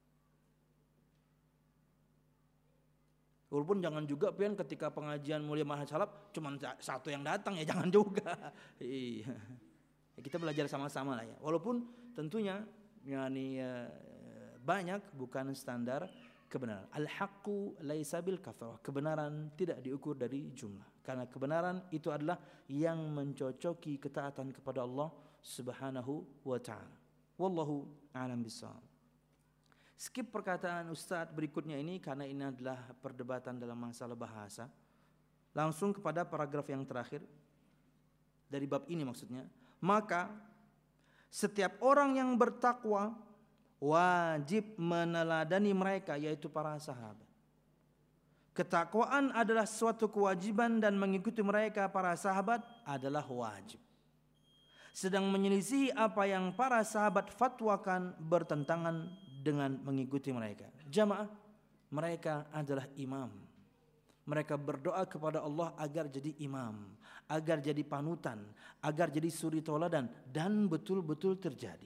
Walaupun jangan juga pian ketika pengajian mulia manhaj salaf cuma satu yang datang ya, jangan juga. Iya. Kita belajar sama-sama lah ya. Walaupun tentunya yani banyak bukan standar kebenaran. Al-haqqu laisa bil kathrah. Kebenaran tidak diukur dari jumlah. Karena kebenaran itu adalah yang mencocoki ketaatan kepada Allah Subhanahu wa taala. Wallahu a'lam bishawab. Skip perkataan Ustadz berikutnya ini karena ini adalah perdebatan dalam masalah bahasa. Langsung kepada paragraf yang terakhir dari bab ini maksudnya. Maka setiap orang yang bertakwa wajib meneladani mereka, yaitu para sahabat. Ketakwaan adalah suatu kewajiban dan mengikuti mereka para sahabat adalah wajib. Sedang menyelisih apa yang para sahabat fatwakan bertentangan dengan mengikuti mereka. Jamaah, mereka adalah imam. Mereka berdoa kepada Allah agar jadi imam, agar jadi panutan, agar jadi suri tauladan, dan betul-betul terjadi.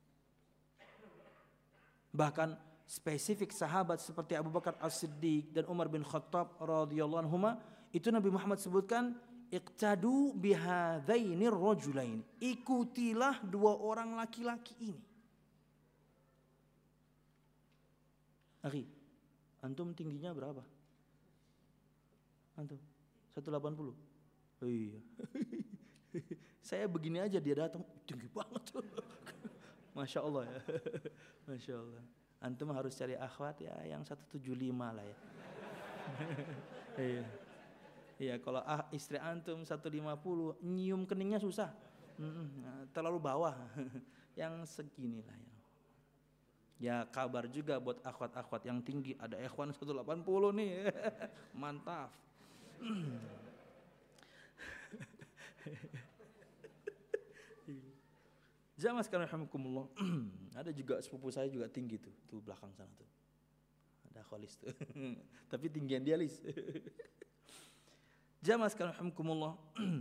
Bahkan spesifik sahabat seperti Abu Bakar As-Siddiq dan Umar bin Khattab radhiyallahu anhuma, itu Nabi Muhammad sebutkan, iqtadu bihadzainir rajulain. Ikutilah dua orang laki-laki ini. Akhi, antum tingginya berapa? Antum seratus delapan puluh. Oh iya. Saya begini aja dia datang tinggi banget. Masya Allah ya. Masya Allah. Antum harus cari akhwat ya yang seratus tujuh puluh lima lah ya. Iya. Iya, kalau ah, istri antum seratus lima puluh, nyium keningnya susah. Nah, terlalu bawah. Yang segini lah ya. Ya kabar juga buat akhwat-akhwat yang tinggi, ada ikhwan seratus delapan puluh nih. Mantap. Jamaah sekalian rahimakumullah. Ada juga sepupu saya juga tinggi tuh, tuh belakang sana tuh. Ada kholis tuh. Tapi tinggian dia lis. Jamaah sekalian rahimakumullah.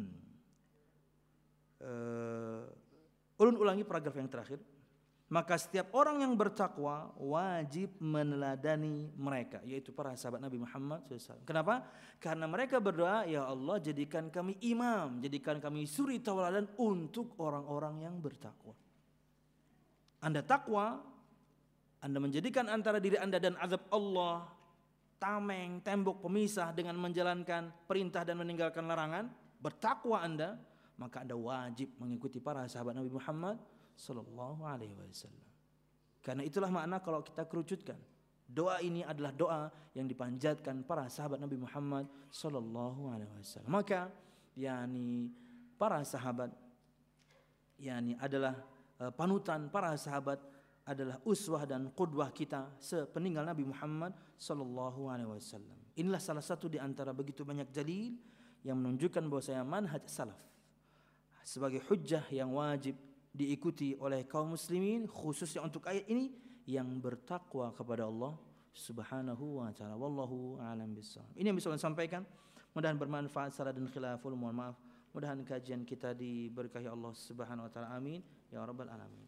uh, ulun ulangi paragraf yang terakhir. Maka setiap orang yang bertakwa wajib meneladani mereka, yaitu para sahabat Nabi Muhammad shallallahu alaihi wasallam. Kenapa? Karena mereka berdoa, ya Allah jadikan kami imam, jadikan kami suri tauladan untuk orang-orang yang bertakwa. Anda takwa, Anda menjadikan antara diri Anda dan azab Allah tameng, tembok pemisah dengan menjalankan perintah dan meninggalkan larangan. Bertakwa Anda, maka Anda wajib mengikuti para sahabat Nabi Muhammad sallallahu alaihi wasallam. Karena itulah makna kalau kita kerucutkan, doa ini adalah doa yang dipanjatkan para sahabat Nabi Muhammad sallallahu alaihi wasallam. Maka yakni para sahabat yakni adalah uh, panutan, para sahabat adalah uswah dan qudwah kita sepeninggal Nabi Muhammad sallallahu alaihi wasallam. Inilah salah satu di antara begitu banyak dalil yang menunjukkan bahwasanya manhaj salaf sebagai hujjah yang wajib diikuti oleh kaum muslimin, khususnya untuk ayat ini yang bertakwa kepada Allah Subhanahu wa taala. Wallahu a'lam bishawab. Ini yang bisa saya sampaikan. Mudah-mudahan bermanfaat. Salah dan khilaful mohon maaf. Mudah-mudahan kajian kita diberkahi Allah Subhanahu wa taala. Amin ya rabbal alamin.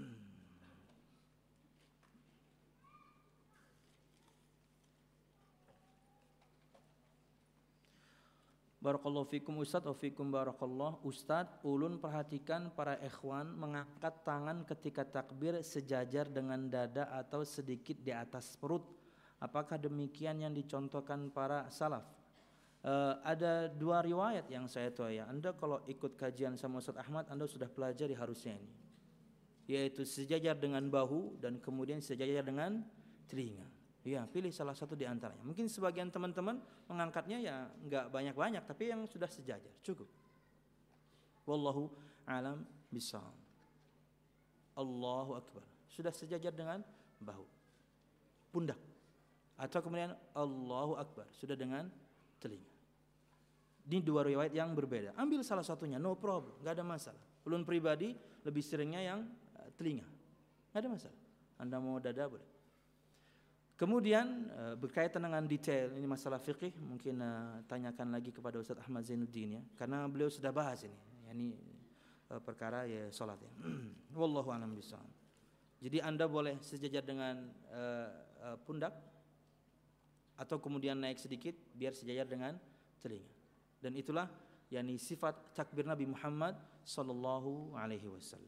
Barakallahu fikum Ustadz, wa fikum barakallah. Ustadz, ulun perhatikan para ikhwan mengangkat tangan ketika takbir sejajar dengan dada atau sedikit di atas perut. Apakah demikian yang dicontohkan para salaf? Uh, ada dua riwayat yang saya tahu ya. Anda kalau ikut kajian sama Ustaz Ahmad, Anda sudah pelajari harusnya ini, yaitu sejajar dengan bahu dan kemudian sejajar dengan telinga. Ya, pilih salah satu di antaranya. Mungkin sebagian teman-teman mengangkatnya ya enggak banyak-banyak, tapi yang sudah sejajar cukup. Wallahu a'lam bishawab. Allahu akbar. Sudah sejajar dengan bahu, pundak. Atau kemudian Allahu akbar sudah dengan telinga. Ini dua riwayat yang berbeda. Ambil salah satunya, no problem, enggak ada masalah. Ulun pribadi lebih seringnya yang uh, telinga. Enggak ada masalah. Anda mau dada boleh. Kemudian uh, berkaitan dengan detail ini masalah fikih, mungkin uh, tanyakan lagi kepada Ustaz Ahmad Zainuddin ya, karena beliau sudah bahas ini. Yani uh, perkara ya salat ya. Wallahu a'lam bishawab. Jadi Anda boleh sejajar dengan uh, uh, pundak atau kemudian naik sedikit biar sejajar dengan telinga. Dan itulah yakni sifat takbir Nabi Muhammad sallallahu alaihi wasallam.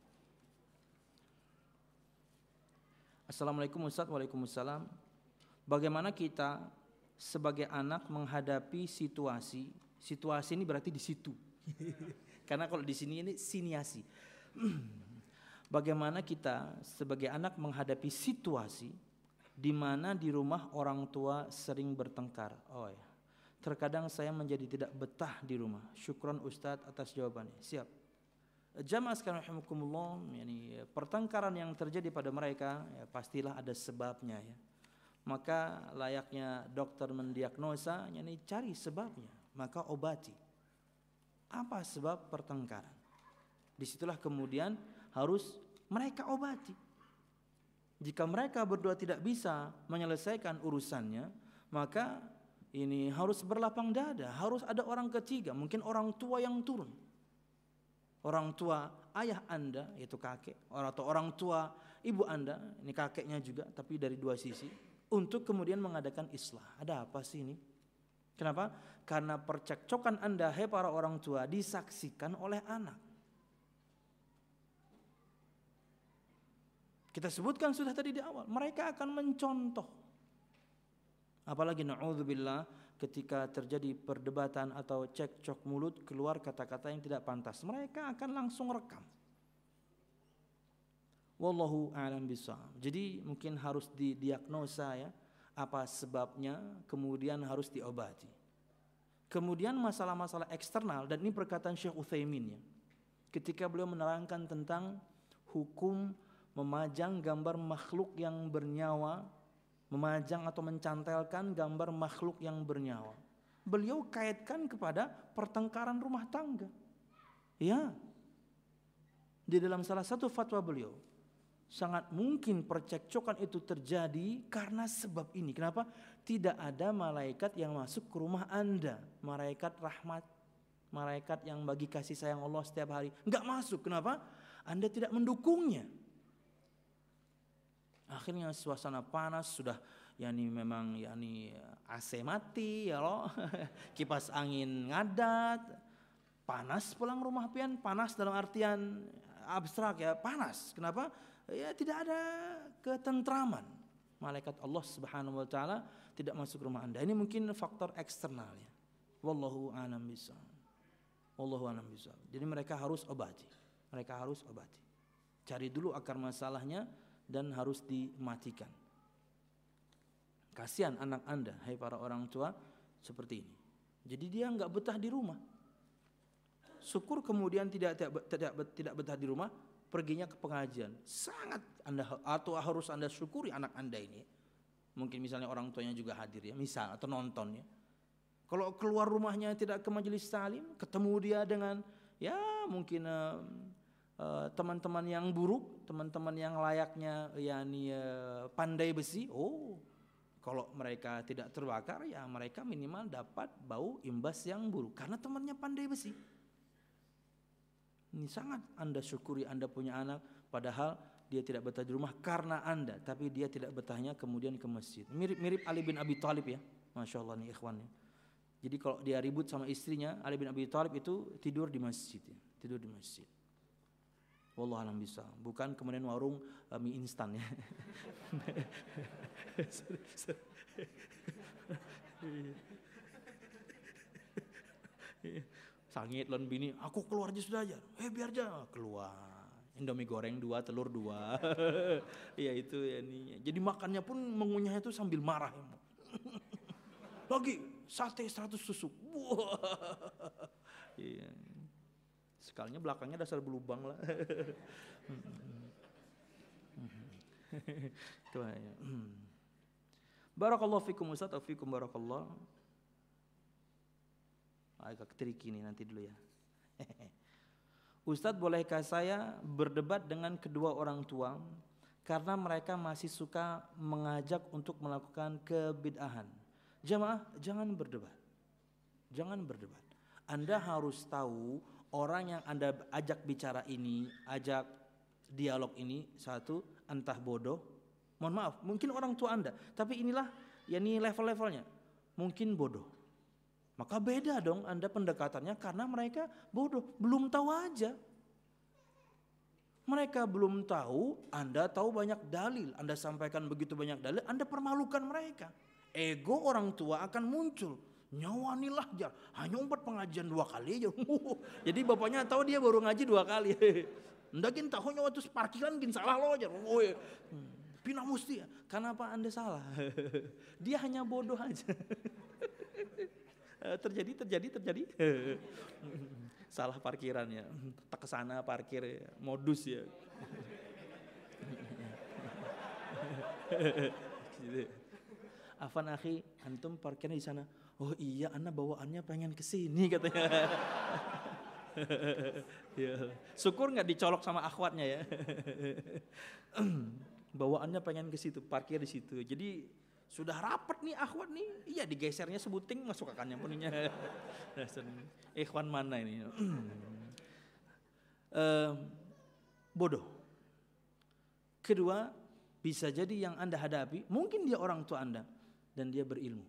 Assalamualaikum Ustaz. Waalaikumsalam. Bagaimana kita sebagai anak menghadapi situasi? Situasi ini berarti di situ. Karena kalau di sini ini siniasi. Bagaimana kita sebagai anak menghadapi situasi di mana di rumah orang tua sering bertengkar? Oh ya. Terkadang saya menjadi tidak betah di rumah. Syukron Ustadz atas jawabannya. Siap. Jamaah sekalian rahimakumullah, yani pertengkaran yang terjadi pada mereka ya, pastilah ada sebabnya ya. Maka layaknya dokter mendiagnosa, yani cari sebabnya, maka obati. Apa sebab pertengkaran? Disitulah kemudian harus mereka obati. Jika mereka berdua tidak bisa menyelesaikan urusannya, maka ini harus berlapang dada, harus ada orang ketiga, mungkin orang tua yang turun. Orang tua ayah Anda, yaitu kakek, atau orang tua ibu Anda, ini kakeknya juga, tapi dari dua sisi, untuk kemudian mengadakan islah. Ada apa sih ini? Kenapa? Karena percekcokan Anda, hai para orang tua, disaksikan oleh anak. Kita sebutkan sudah tadi di awal, mereka akan mencontoh. Apalagi na'udzubillah ketika terjadi perdebatan atau cekcok mulut, keluar kata-kata yang tidak pantas, mereka akan langsung rekam. Wallahu a'lam bishawab. Jadi mungkin harus didiagnosa ya, apa sebabnya, kemudian harus diobati. Kemudian masalah-masalah eksternal, dan ini perkataan Syekh Utsaimin ya, ketika beliau menerangkan tentang hukum memajang gambar makhluk yang bernyawa, memajang atau mencantelkan gambar makhluk yang bernyawa, beliau kaitkan kepada pertengkaran rumah tangga. Ya, di dalam salah satu fatwa beliau, sangat mungkin percekcokan itu terjadi karena sebab ini. Kenapa? Tidak ada malaikat yang masuk ke rumah Anda, malaikat rahmat, malaikat yang bagi kasih sayang Allah setiap hari, enggak masuk. Kenapa? Anda tidak mendukungnya. Akhirnya suasana panas, sudah yani memang yani A C mati ya loh, kipas angin ngadat, panas pulang rumah pian, panas dalam artian abstrak ya, panas. Kenapa? Ya tidak ada ketentraman. Malaikat Allah Subhanahu wa taala tidak masuk rumah Anda. Ini mungkin faktor eksternal ya. Wallahu a'lam bishawab. Wallahu a'lam bishawab. Jadi mereka harus obati. Mereka harus obati. Cari dulu akar masalahnya dan harus dimatikan. Kasihan anak Anda, hai para orang tua, seperti ini. Jadi dia enggak betah di rumah. Syukur kemudian tidak tidak tidak, tidak betah di rumah, perginya ke pengajian. Sangat Anda atau harus Anda syukuri anak Anda ini. Mungkin misalnya orang tuanya juga hadir ya, misal atau nonton ya. Kalau keluar rumahnya tidak ke majelis taklim, ketemu dia dengan ya mungkin uh, uh, teman-teman yang buruk, teman-teman yang layaknya yakni uh, pandai besi. Oh, kalau mereka tidak terbakar ya mereka minimal dapat bau imbas yang buruk karena temannya pandai besi. Ini sangat Anda syukuri Anda punya anak, padahal dia tidak betah di rumah karena Anda, tapi dia tidak betahnya kemudian ke masjid. Mirip-mirip Ali bin Abi Thalib ya, masya Allah nih ikhwannya. Jadi kalau dia ribut sama istrinya, Ali bin Abi Thalib itu tidur di masjid, ya. tidur di masjid. Wallahualam bisa. Bukan kemudian warung uh, mie instan ya. Sangit lon bini, aku keluar aja sudah aja. Eh biar aja keluar. Indomie goreng dua, telur dua. Ya itu ya nih. Jadi makannya pun mengunyahnya itu sambil marah. Lagi sate seratus tusuk. Wah. Iya. Sekalinya belakangnya dasar belubang lah. Itu ya. Barakallahu fikum Ustaz, fikum barakallah. Agak tricky nih nanti dulu ya. Ustadz, bolehkah saya berdebat dengan kedua orang tua karena mereka masih suka mengajak untuk melakukan kebid'ahan? Jamaah, jangan berdebat. Jangan berdebat. Anda harus tahu orang yang Anda ajak bicara ini, ajak dialog ini, satu, entah bodoh. Mohon maaf, mungkin orang tua Anda, tapi inilah yakni level-levelnya. Mungkin bodoh. Maka beda dong Anda pendekatannya karena mereka bodoh, belum tahu aja. Mereka belum tahu, Anda tahu banyak dalil, Anda sampaikan begitu banyak dalil, Anda permalukan mereka. Ego orang tua akan muncul. Nyawanilah jar, hanya umpat pengajian dua kali aja. Jadi bapaknya tahu dia baru ngaji dua kali. Ndakin tahu nyawa terus parkiran gin salah lo aja. Pindah musti ya. Kenapa Anda salah? Dia hanya bodoh aja. terjadi terjadi terjadi salah parkiran ya, tak kesana parkir ya. Modus ya. Afan akhi, antum parkirnya di sana. Oh iya, ana bawaannya pengen kesini katanya. Ya. Syukur nggak dicolok sama akhwatnya ya. Bawaannya pengen ke situ, parkir di situ. Jadi sudah rapat nih akhwat nih, iya digesernya sebuting masuk akannya puninya. Ikhwan mana ini? uh, bodoh. Kedua, bisa jadi yang Anda hadapi, mungkin dia orang tua Anda dan dia berilmu.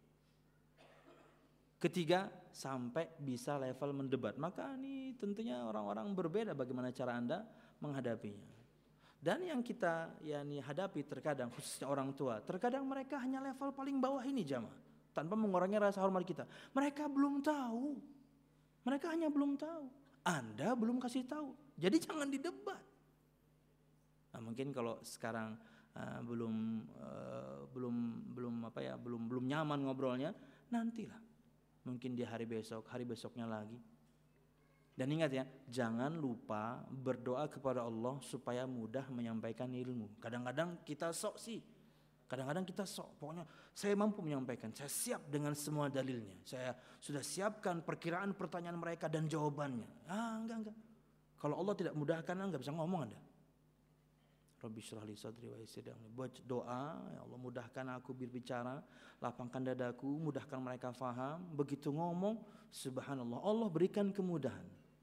Ketiga, sampai bisa level mendebat. Maka ini tentunya orang-orang berbeda bagaimana cara Anda menghadapinya. Dan yang kita yakni hadapi terkadang khususnya orang tua, terkadang mereka hanya level paling bawah ini jamaah, tanpa mengurangi rasa hormat kita. Mereka belum tahu. Mereka hanya belum tahu. Anda belum kasih tahu. Jadi jangan didebat. Nah, mungkin kalau sekarang uh, belum uh, belum belum apa ya, belum belum nyaman ngobrolnya, nantilah. Mungkin di hari besok, hari besoknya lagi. Dan ingat ya, jangan lupa berdoa kepada Allah supaya mudah menyampaikan ilmu. Kadang-kadang kita sok sih, kadang-kadang kita sok, pokoknya saya mampu menyampaikan, saya siap dengan semua dalilnya. Saya sudah siapkan perkiraan pertanyaan mereka dan jawabannya. Ah, enggak, enggak. Kalau Allah tidak mudahkan, enggak bisa ngomong Anda. Rabbi syrah li sadri wa yassir li amri. Buat doa, ya Allah mudahkan aku berbicara, lapangkan dadaku, mudahkan mereka faham. Begitu ngomong, subhanallah, Allah berikan kemudahan.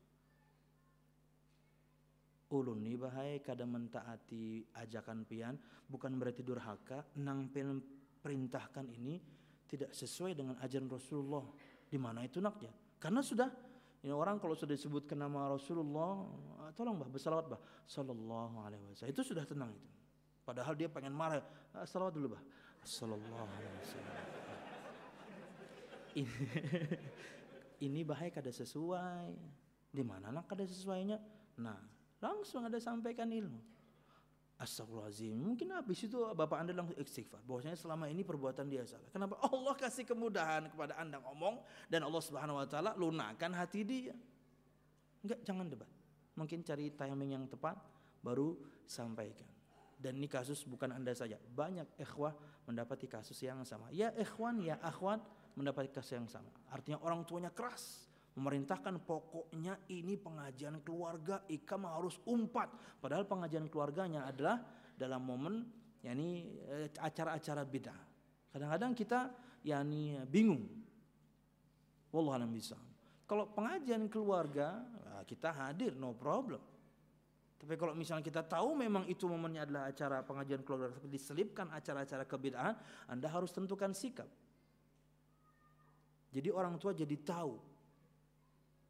Ulun ni bahaya kadang mentaati ajakan pian, bukan berarti durhaka. Nang pian perintahkan ini tidak sesuai dengan ajaran Rasulullah. Di mana itu naknya? Karena sudah ini orang kalau sudah disebutkan nama Rasulullah, tolong bah bersalawat bah, sallallahu alaihi wasallam. Itu sudah tenang itu. Padahal dia pengen marah, salawat dulu bah, sallallahu alaihi wasallam. Ini, ini bahaya kada sesuai. Di mana nak kada sesuainya? Nah, langsung ada sampaikan ilmu. Astagfirullahaladzim. Mungkin habis itu bapak Anda langsung istighfar. Bahwasanya selama ini perbuatan dia salah. Kenapa? Allah kasih kemudahan kepada Anda ngomong dan Allah Subhanahu Wa Taala lunakkan hati dia. Enggak, jangan debat. Mungkin cari timing yang tepat baru sampaikan. Dan ini kasus bukan Anda saja. Banyak ikhwah mendapati kasus yang sama. Ya ikhwan, ya akhwat mendapati kasus yang sama. Artinya orang tuanya keras. Memerintahkan pokoknya ini pengajian keluarga, ikam harus umpat. Padahal pengajian keluarganya adalah dalam momen yakni acara-acara bid'ah. Kadang-kadang kita yakni bingung. Wallahualam bisa. Kalau pengajian keluarga kita hadir no problem. Tapi kalau misalnya kita tahu memang itu momennya adalah acara pengajian keluarga, tapi diselipkan acara-acara kebid'ahan, Anda harus tentukan sikap. Jadi orang tua jadi tahu.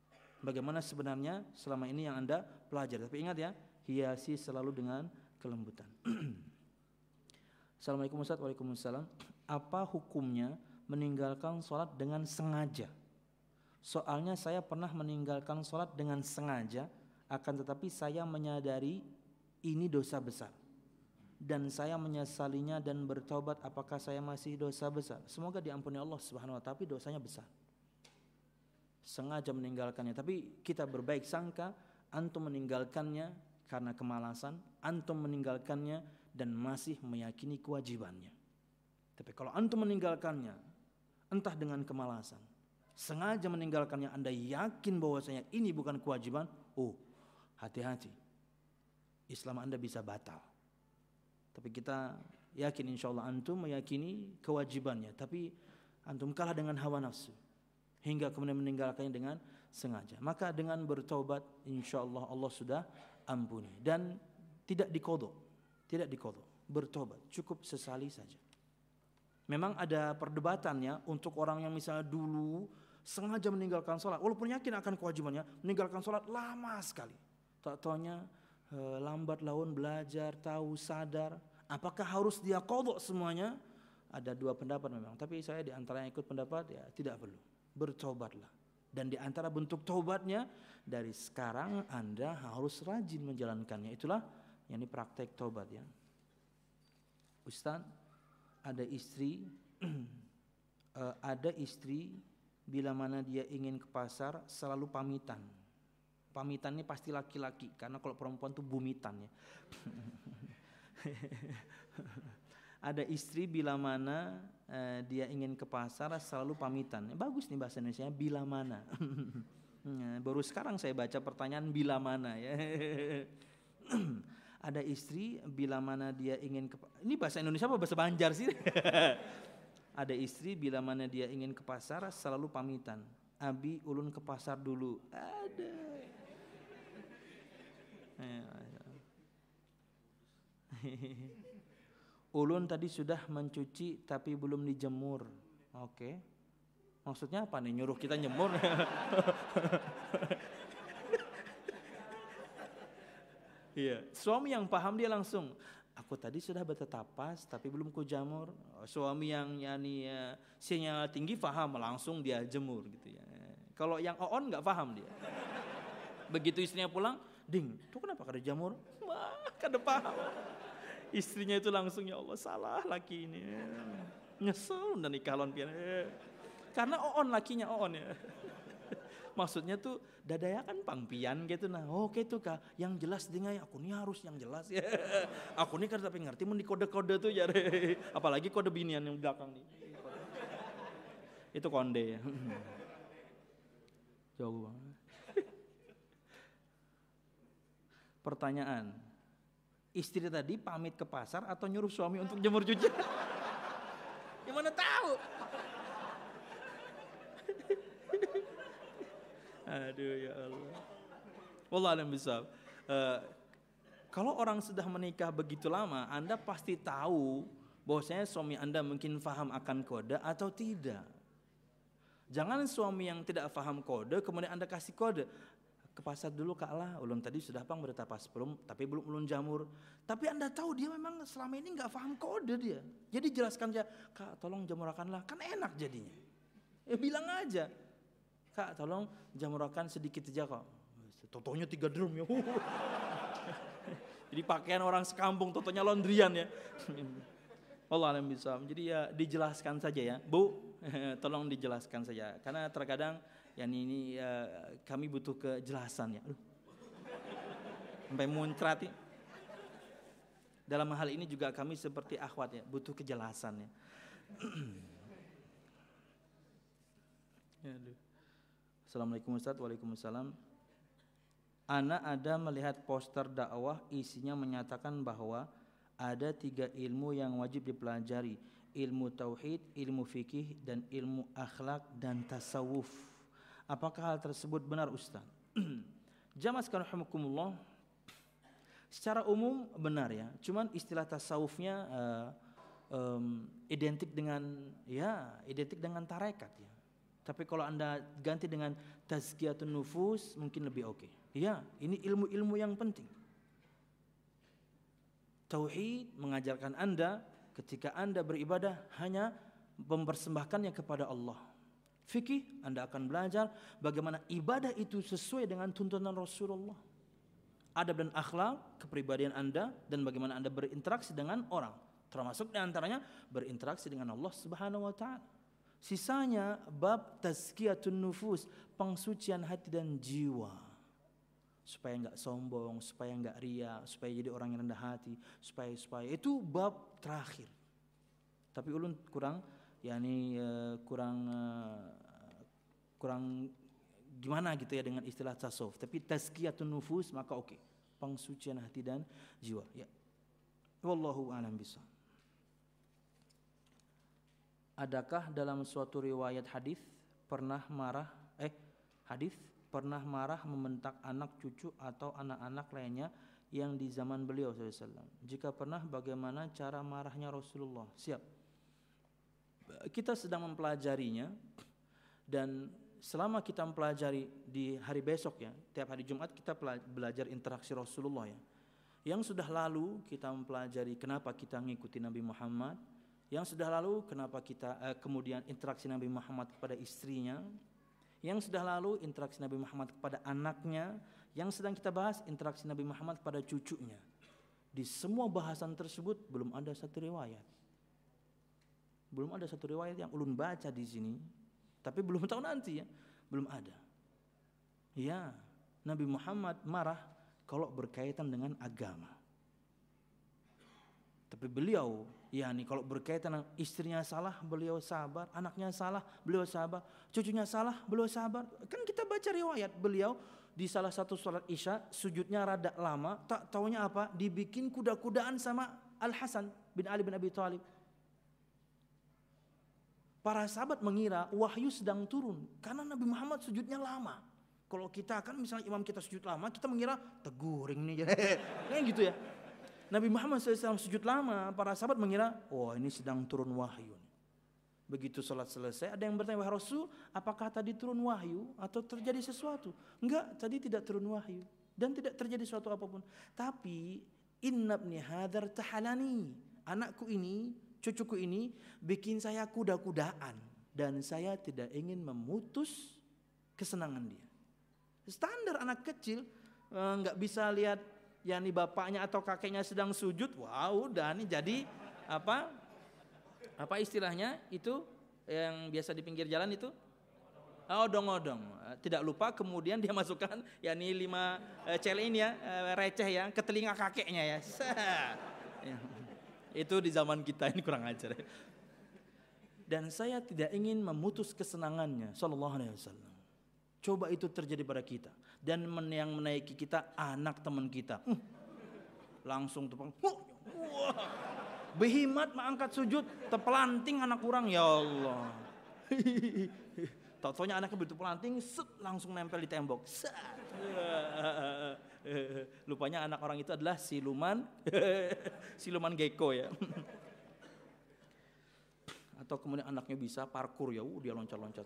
bagaimana sebenarnya selama ini yang Anda pelajari. Tapi ingat ya, hiasi selalu dengan kelembutan. Assalamualaikum Ustaz. Waalaikumsalam. Apa hukumnya meninggalkan sholat dengan sengaja? Soalnya saya pernah meninggalkan sholat dengan sengaja, akan tetapi saya menyadari ini dosa besar dan saya menyesalinya dan bertobat. Apakah saya masih dosa besar? Semoga diampuni Allah Subhanahu wa taala, tapi dosanya besar. Sengaja meninggalkannya, tapi kita berbaik sangka antum meninggalkannya karena kemalasan, antum meninggalkannya dan masih meyakini kewajibannya. Tapi kalau antum meninggalkannya entah dengan kemalasan, sengaja meninggalkannya, Anda yakin bahwasanya ini bukan kewajiban, oh hati-hati, Islam Anda bisa batal. Tapi kita yakin insyaallah antum meyakini kewajibannya, tapi antum kalah dengan hawa nafsu hingga kemudian meninggalkannya dengan sengaja. Maka dengan bertobat insyaallah Allah sudah ampuni dan tidak diqadha, tidak diqadha, bertobat cukup sesali saja. Memang ada perdebatannya untuk orang yang misalnya dulu sengaja meninggalkan sholat, walaupun yakin akan kewajibannya, meninggalkan sholat lama sekali. Tak taunya eh, lambat laun belajar, tahu, sadar. Apakah harus dia qadha semuanya? Ada dua pendapat memang. Tapi saya di antara yang ikut pendapat ya tidak perlu. Bertobatlah. Dan di antara bentuk taubatnya, dari sekarang Anda harus rajin menjalankannya. Itulah yang ini praktek taubat ya. Ustaz, ada istri uh, ada istri bila mana dia ingin ke pasar selalu pamitan. Pamitan ini pasti laki-laki, karena kalau perempuan tuh bumitan ya. Ada istri bila mana uh, dia ingin ke pasar selalu pamitan. Bagus nih bahasa Indonesia, bila mana. Baru sekarang saya baca pertanyaan bila mana ya. Ada istri bila mana dia ingin ke, ini bahasa Indonesia apa bahasa Banjar sih? Ada istri bila mana dia ingin ke pasar selalu pamitan. Abi ulun ke pasar dulu. Ada. Ulun tadi sudah mencuci tapi belum dijemur. Oke. Maksudnya apa nih, nyuruh kita nyemur? Iya, suami yang paham dia langsung, aku tadi sudah bertetapas tapi belum kujamur. Suami yang yani ya, sinyal tinggi paham, langsung dia jemur gitu ya. Kalau yang on nggak paham dia. Begitu istrinya pulang, ding, tuh kenapa kada jamur? Wah, kada paham. Istrinya itu langsung, ya Allah salah laki ini. Nyesel dan nikah lawan pian. Karena on lakinya on ya. Maksudnya tuh dadaya kan pangpian gitu nah. Oh gitu kah? Yang jelas dengai aku nih harus yang jelas ya. Aku nih kan tapi ngerti mun di kode-kode tuh ya. Apalagi kode binian yang belakang nih. Itu konde ya. Jauh banget. Pertanyaan. Istri tadi pamit ke pasar atau nyuruh suami untuk jemur cuci? Yang mana tahu? Aduh ya Allah. Wallah alam bisawab. Uh, kalau orang sudah menikah begitu lama, Anda pasti tahu bahwasanya suami Anda mungkin faham akan kode atau tidak. Jangan suami yang tidak faham kode kemudian Anda kasih kode. Ke pasar dulu Kak lah, ulun tadi sudah pang bertapas belum, tapi belum ulun jamur. Tapi Anda tahu dia memang selama ini nggak faham kode dia. Jadi jelaskan aja, Kak tolong jamurakanlah, kan enak jadinya. Ya bilang aja. Kak tolong jamurkan sedikit aja kok. Totonya tiga drum ya. Jadi pakaian orang sekampung, totonya laundryan ya. Allah alam bisa. Jadi ya dijelaskan saja ya. Bu, tolong dijelaskan saja. Karena terkadang yang ini ya, kami butuh kejelasan ya. Aduh. Sampai muncrat ya. Dalam hal ini juga kami seperti akhwat ya, butuh kejelasan ya. Aduh. Assalamualaikum Ustaz. Waalaikumsalam. Ana ada melihat poster dakwah isinya menyatakan bahwa ada tiga ilmu yang wajib dipelajari. Ilmu tauhid, ilmu fikih, dan ilmu akhlak dan tasawuf. Apakah hal tersebut benar Ustaz? Jamaah sekalian rahimakumullah. Secara umum benar ya. Cuman istilah tasawufnya uh, um, identik dengan ya identik dengan tarekat ya. Tapi kalau Anda ganti dengan tazkiyatun nufus mungkin lebih oke. Ya, ini ilmu-ilmu yang penting. Tauhid mengajarkan Anda ketika Anda beribadah hanya mempersembahkannya kepada Allah. Fikih, Anda akan belajar bagaimana ibadah itu sesuai dengan tuntunan Rasulullah. Adab dan akhlak, kepribadian Anda, dan bagaimana Anda berinteraksi dengan orang. Termasuk diantaranya berinteraksi dengan Allah Subhanahu wa Ta'ala. Sisanya bab tazkiyatun nufus, pengsucian hati dan jiwa. Supaya enggak sombong, supaya enggak ria, supaya jadi orang yang rendah hati, supaya supaya itu bab terakhir. Tapi ulun kurang yakni uh, kurang uh, kurang gimana gitu ya dengan istilah tasawuf. Tapi tazkiyatun nufus maka oke. Okay. Pengsucian hati dan jiwa. Ya. Wallahu a'lam bishawab. Adakah dalam suatu riwayat hadis pernah marah eh hadis pernah marah membentak anak cucu atau anak-anak lainnya yang di zaman beliau sallallahu alaihi wasallam? Jika pernah, bagaimana cara marahnya Rasulullah? Siap. Kita sedang mempelajarinya, dan selama kita mempelajari di hari besok ya, tiap hari Jumat kita belajar interaksi Rasulullah ya. Yang sudah lalu kita mempelajari kenapa kita mengikuti Nabi Muhammad. Yang sudah lalu kenapa kita eh, kemudian interaksi Nabi Muhammad kepada istrinya. Yang sudah lalu interaksi Nabi Muhammad kepada anaknya. Yang sedang kita bahas interaksi Nabi Muhammad kepada cucunya. Di semua bahasan tersebut belum ada satu riwayat. Belum ada satu riwayat yang ulun baca di sini. Tapi belum tahu nanti ya. Belum ada. Ya, Nabi Muhammad marah kalau berkaitan dengan agama. Tapi beliau, ya nih kalau berkaitan dengan istrinya salah, beliau sabar. Anaknya salah, beliau sabar. Cucunya salah, beliau sabar. Kan kita baca riwayat beliau di salah satu sholat isya, sujudnya rada lama. Tak taunya apa? Dibikin kuda-kudaan sama Al-Hasan bin Ali bin Abi Thalib. Para sahabat mengira wahyu sedang turun karena Nabi Muhammad sujudnya lama. Kalau kita kan misalnya imam kita sujud lama, kita mengira teguring nih. Kayak gitu ya. Nabi Muhammad shallallahu alaihi wasallam sujud lama, para sahabat mengira, oh ini sedang turun wahyu. Begitu sholat selesai, ada yang bertanya, wahai Rasul, apakah tadi turun wahyu atau terjadi sesuatu? Enggak, tadi tidak turun wahyu dan tidak terjadi sesuatu apapun. Tapi inna ibni hadzal tahalani, anakku ini, cucuku ini bikin saya kuda-kudaan dan saya tidak ingin memutus kesenangan dia. Standar anak kecil enggak bisa lihat yakni bapaknya atau kakeknya sedang sujud, wah udah nih jadi apa apa istilahnya itu yang biasa di pinggir jalan itu odong-odong. Tidak lupa kemudian dia masukkan yakni lima eh, cele ini ya eh, receh ya ke telinga kakeknya ya. Ya. Itu di zaman kita ini kurang ajar. Dan saya tidak ingin memutus kesenangannya sallallahu alaihi wasallam. Coba itu terjadi pada kita. Dan yang menaiki kita anak teman kita. Uh, langsung tepang. Uh, wah. Behimat mengangkat sujud. Terpelanting anak kurang. Ya Allah. Tau-taunya anaknya begitu pelanting. Set, langsung nempel di tembok. Set. Lupanya anak orang itu adalah siluman. Siluman gecko ya. Atau kemudian anaknya bisa parkur ya. Uh, dia loncat-loncat.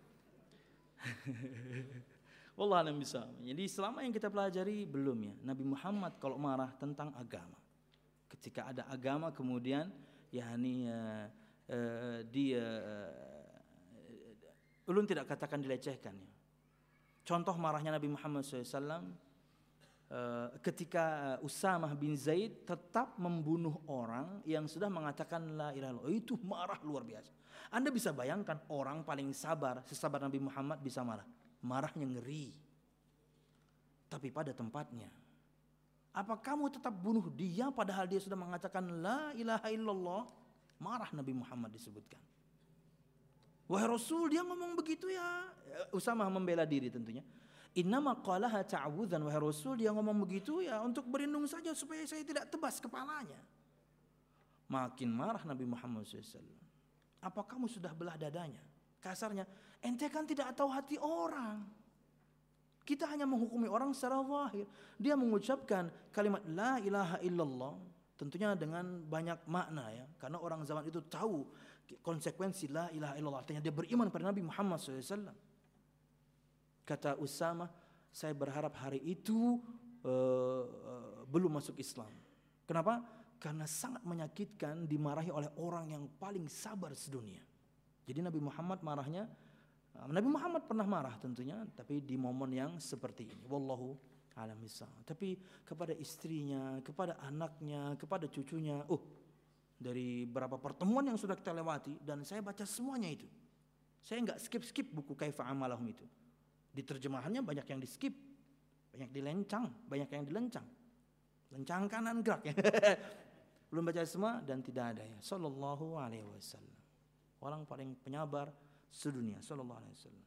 Wallah alam bisa. Jadi selama yang kita pelajari belum ya. Nabi Muhammad kalau marah tentang agama, ketika ada agama kemudian yakni uh, uh, dia uh, ulun tidak katakan dilecehkan ya. Contoh marahnya Nabi Muhammad shallallahu alaihi wasallam uh, ketika uh, Usamah bin Zaid tetap membunuh orang yang sudah mengatakan la ilaha illallah. Itu marah luar biasa. Anda bisa bayangkan orang paling sabar, sesabar Nabi Muhammad bisa marah. Marahnya ngeri. Tapi pada tempatnya. Apa kamu tetap bunuh dia padahal dia sudah mengatakan la ilaha illallah? Marah Nabi Muhammad disebutkan. Wahai Rasul, dia ngomong begitu ya. Usamah membela diri tentunya. Innama qalaha ta'awudzan, wahai Rasul, dia ngomong begitu ya untuk berlindung saja supaya saya tidak tebas kepalanya. Makin marah Nabi Muhammad shallallahu alaihi wasallam. Apa kamu sudah belah dadanya? Kasarnya, ente kan tidak tahu hati orang. Kita hanya menghukumi orang secara zahir. Dia mengucapkan kalimat la ilaha illallah tentunya dengan banyak makna ya. Karena orang zaman itu tahu konsekuensi la ilaha illallah. Artinya dia beriman pada Nabi Muhammad shallallahu alaihi wasallam. Kata Usama, saya berharap hari itu uh, uh, belum masuk Islam. Kenapa? Karena sangat menyakitkan dimarahi oleh orang yang paling sabar sedunia. Jadi Nabi Muhammad marahnya, Nabi Muhammad pernah marah tentunya, tapi di momen yang seperti ini. Wallahu a'lam bishawab. Tapi kepada istrinya, kepada anaknya, kepada cucunya, oh dari berapa pertemuan yang sudah kita lewati dan saya baca semuanya itu. Saya enggak skip-skip buku Kaifa Amalahum itu. Di terjemahannya banyak yang di skip, banyak dilencang, banyak yang dilencang. Lencang kanan gerak ya. Belum baca semua dan tidak ada ya. Sallallahu alaihi wasallam. Orang paling penyabar sedunia. Sallallahu alaihi wasallam.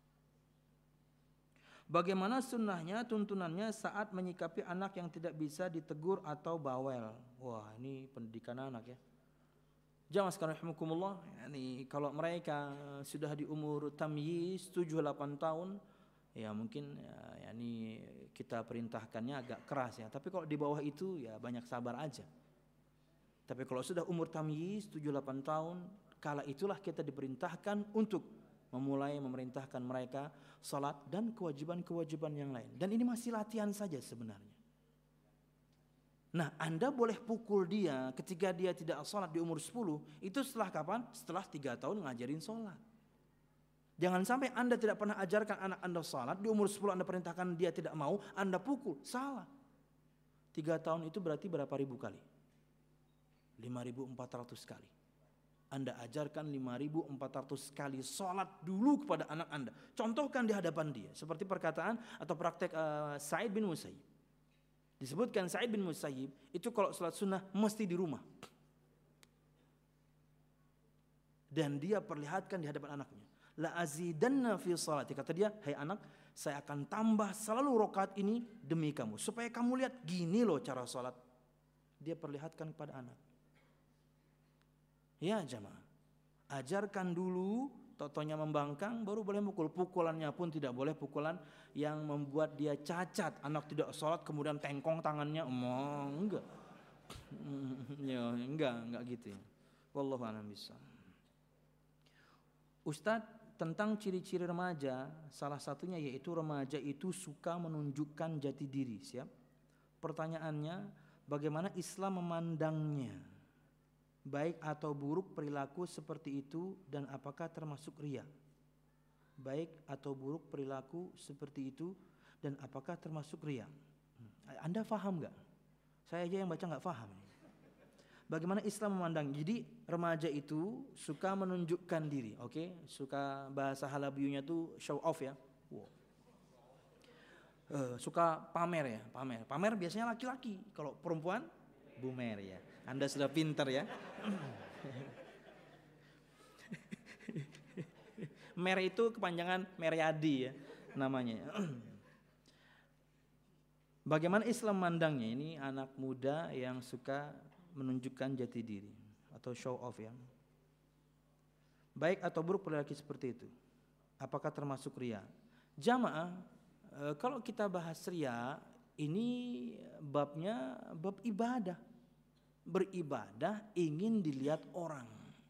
Bagaimana sunnahnya, tuntunannya saat menyikapi anak yang tidak bisa ditegur atau bawel. Wah, ini pendidikan anak ya. Jamaah sekalian rahimakumullah, yani kalau mereka sudah di umur tamyiz tujuh delapan tahun, ya mungkin ya, yani kita perintahkannya agak keras ya. Tapi kalau di bawah itu ya banyak sabar aja. Tapi kalau sudah umur tamyiz tujuh delapan tahun, kala itulah kita diperintahkan untuk memulai memerintahkan mereka salat dan kewajiban-kewajiban yang lain. Dan ini masih latihan saja sebenarnya. Nah, Anda boleh pukul dia ketika dia tidak salat di umur sepuluh, itu setelah kapan? Setelah tiga tahun ngajarin salat. Jangan sampai Anda tidak pernah ajarkan anak Anda salat, di umur sepuluh Anda perintahkan dia tidak mau, Anda pukul. Salah. Tiga tahun itu berarti berapa ribu kali? lima ribu empat ratus kali. Anda ajarkan lima ribu empat ratus kali salat dulu kepada anak Anda. Contohkan di hadapan dia. Seperti perkataan atau praktek uh, Sa'id bin Musayyib. Disebutkan Sa'id bin Musayyib itu kalau salat sunnah mesti di rumah. Dan dia perlihatkan di hadapan anaknya. La azidanna fi salati. Kata dia, hai anak, saya akan tambah selalu rakaat ini demi kamu. Supaya kamu lihat gini loh cara salat. Dia perlihatkan kepada anak. Ya jamaah, ajarkan dulu, totonya membangkang, baru boleh mukul. Pukulannya pun tidak boleh pukulan yang membuat dia cacat. Anak tidak sholat kemudian tengkong tangannya, emang enggak. Ya enggak, enggak gitu ya. Wallahu a'lam bishawab. Ustadz, tentang ciri-ciri remaja, salah satunya yaitu remaja itu suka menunjukkan jati diri. Siap? Pertanyaannya, bagaimana Islam memandangnya? Baik atau buruk perilaku seperti itu dan apakah termasuk riya? Baik atau buruk perilaku seperti itu dan apakah termasuk riya? Anda faham enggak? Saya aja yang baca enggak faham. Bagaimana Islam memandang? Jadi remaja itu suka menunjukkan diri, oke? Okay? Suka bahasa halabiyunya tuh show off ya. Wow. Uh, suka pamer ya, pamer. Pamer biasanya laki-laki. Kalau perempuan bumer ya. Anda sudah pintar ya. Mer itu kepanjangan Meriadi ya namanya. Bagaimana Islam mandangnya? Ini anak muda yang suka menunjukkan jati diri atau show off ya. Baik atau buruk perilaku seperti itu. Apakah termasuk riya? Jamaah, e, kalau kita bahas riya, ini babnya bab ibadah. Beribadah ingin dilihat orang.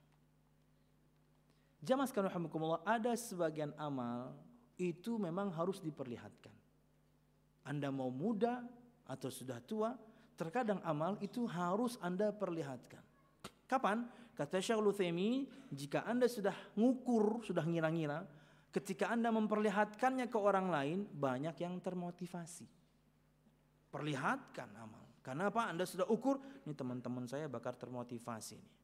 Jamaah sekalian rahimakumullah, ada sebagian amal itu memang harus diperlihatkan. Anda mau muda atau sudah tua, terkadang amal itu harus Anda perlihatkan. Kapan? Kata Syekhul Utsaimin, jika Anda sudah ngukur, sudah ngira-ngira, ketika Anda memperlihatkannya ke orang lain, banyak yang termotivasi. Perlihatkan amal. Karena apa? Anda sudah ukur, ini teman-teman saya bakal termotivasi nih.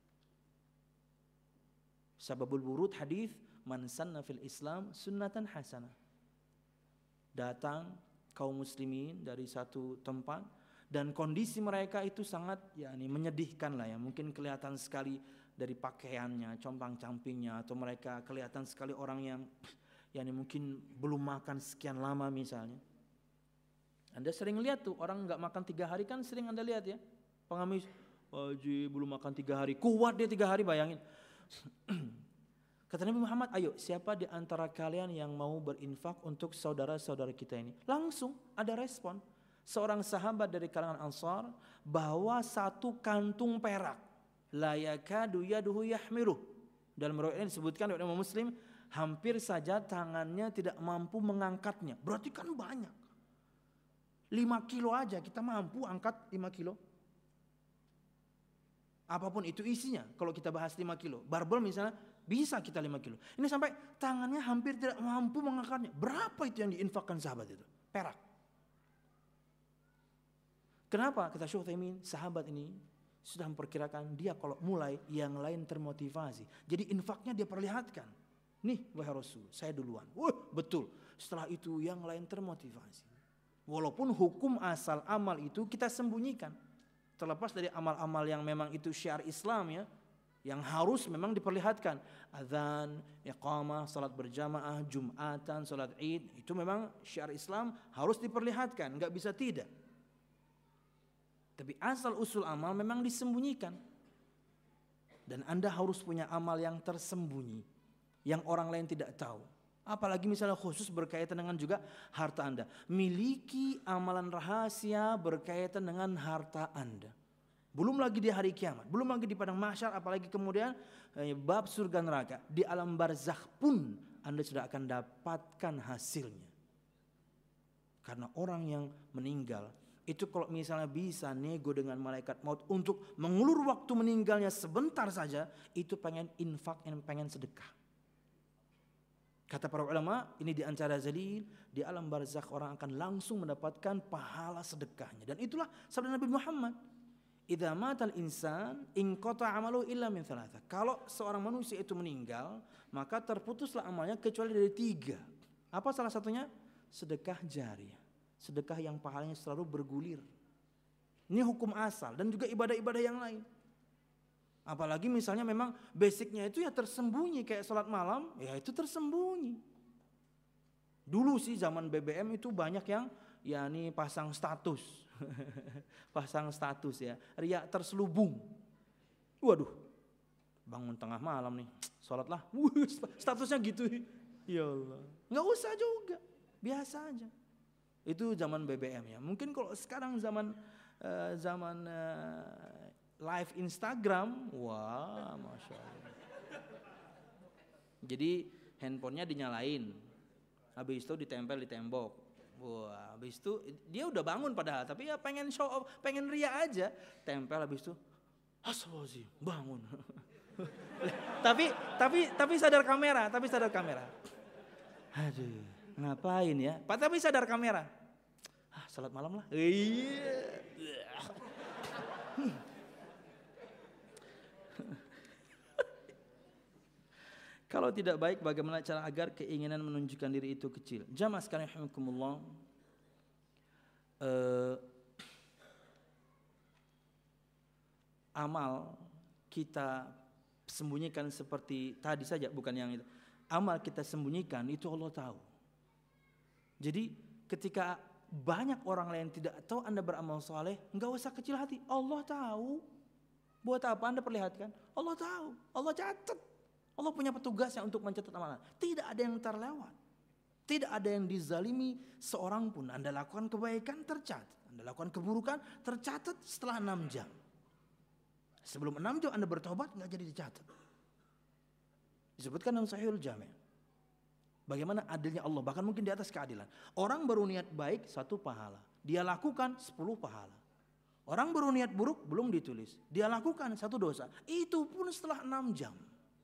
Sababul wurud hadis, man sanna fil Islam sunnatan hasanah. Datang kaum muslimin dari satu tempat dan kondisi mereka itu sangat yakni menyedihkan lah ya. Mungkin kelihatan sekali dari pakaiannya, compang-campingnya, atau mereka kelihatan sekali orang yang yakni mungkin belum makan sekian lama misalnya. Anda sering lihat tuh orang nggak makan tiga hari kan sering Anda lihat ya. Pengamis, Haji belum makan tiga hari, kuat dia tiga hari bayangin. Kata Nabi Muhammad, ayo siapa di antara kalian yang mau berinfak untuk saudara-saudara kita ini? Langsung ada respon. Seorang sahabat dari kalangan Ansar bawa satu kantung perak. La yakadu yaduhu yahmiluh. Dalam riwayat ini disebutkan oleh Imam Muslim, hampir saja tangannya tidak mampu mengangkatnya. Berarti kan banyak. lima kilo aja kita mampu angkat lima kilo. Apapun itu isinya. Kalau kita bahas lima kilo. Barbel misalnya bisa kita lima kilo. Ini sampai tangannya hampir tidak mampu mengangkatnya. Berapa itu yang diinfakkan sahabat itu? Perak. Kenapa? Kata Syekh Utsaimin, sahabat ini sudah memperkirakan dia kalau mulai yang lain termotivasi. Jadi infaknya dia perlihatkan. Nih wahai Rasul, saya duluan. Wah betul. Setelah itu yang lain termotivasi. Walaupun hukum asal amal itu kita sembunyikan. Terlepas dari amal-amal yang memang itu syiar Islam ya. Yang harus memang diperlihatkan. Azan, iqamah, salat berjamaah, jumatan, salat id. Itu memang syiar Islam harus diperlihatkan. Enggak bisa tidak. Tapi asal usul amal memang disembunyikan. Dan Anda harus punya amal yang tersembunyi. Yang orang lain tidak tahu. Apalagi misalnya khusus berkaitan dengan juga harta Anda. Miliki amalan rahasia berkaitan dengan harta Anda. Belum lagi di hari kiamat. Belum lagi di padang mahsyar. Apalagi kemudian eh, bab surga neraka. Di alam barzakh pun Anda sudah akan dapatkan hasilnya. Karena orang yang meninggal. Itu kalau misalnya bisa nego dengan malaikat maut untuk mengulur waktu meninggalnya sebentar saja. Itu pengen infak, pengen sedekah. Kata para ulama, ini di antara dalil di alam barzakh orang akan langsung mendapatkan pahala sedekahnya. Dan itulah sabda Nabi Muhammad. Idza matal insan inqata 'amaluhu illa min thalatha. Kalau seorang manusia itu meninggal, maka terputuslah amalnya kecuali dari tiga. Apa salah satunya? Sedekah jariyah. Sedekah yang pahalanya selalu bergulir. Ini hukum asal dan juga ibadah-ibadah yang lain. Apalagi misalnya memang basicnya itu ya tersembunyi kayak sholat malam, ya itu tersembunyi. Dulu sih zaman B B M itu banyak yang ya ini pasang status, pasang status ya, riak terselubung. Waduh, bangun tengah malam nih, sholat lah, statusnya gitu, ya Allah, nggak usah juga, biasa aja. Itu zaman B B M ya. Mungkin kalau sekarang zaman uh, zaman uh, live Instagram, wah, masya Allah. Jadi handphonenya dinyalain, habis itu ditempel di tembok. Wah, habis itu dia udah bangun padahal, tapi ya pengen show off, pengen ria aja. Tempel habis itu, astagfirullahaladzim, bangun. tapi tapi tapi sadar kamera, tapi sadar kamera. Aduh, ngapain ya? Pak tapi sadar kamera. Ah, salat malam lah. Iya. Kalau tidak baik, bagaimana cara agar keinginan menunjukkan diri itu kecil? Jamaah sekalian rahimakumullah, eh, amal kita sembunyikan seperti tadi saja, bukan yang itu. Amal kita sembunyikan itu Allah tahu. Jadi ketika banyak orang lain tidak tahu Anda beramal saleh, enggak usah kecil hati. Allah tahu. Buat apa Anda perlihatkan? Allah tahu. Allah catat. Allah punya petugasnya untuk mencatat amalan. Tidak ada yang terlewat. Tidak ada yang dizalimi seorang pun. Anda lakukan kebaikan tercatat. Anda lakukan keburukan tercatat setelah enam jam. Sebelum enam jam Anda bertobat nggak jadi dicatat. Disebutkan dalam Sahihul Jami'. Bagaimana adilnya Allah, bahkan mungkin di atas keadilan. Orang baru niat baik satu pahala. Dia lakukan sepuluh pahala. Orang baru niat buruk belum ditulis. Dia lakukan satu dosa. Itu pun setelah enam jam.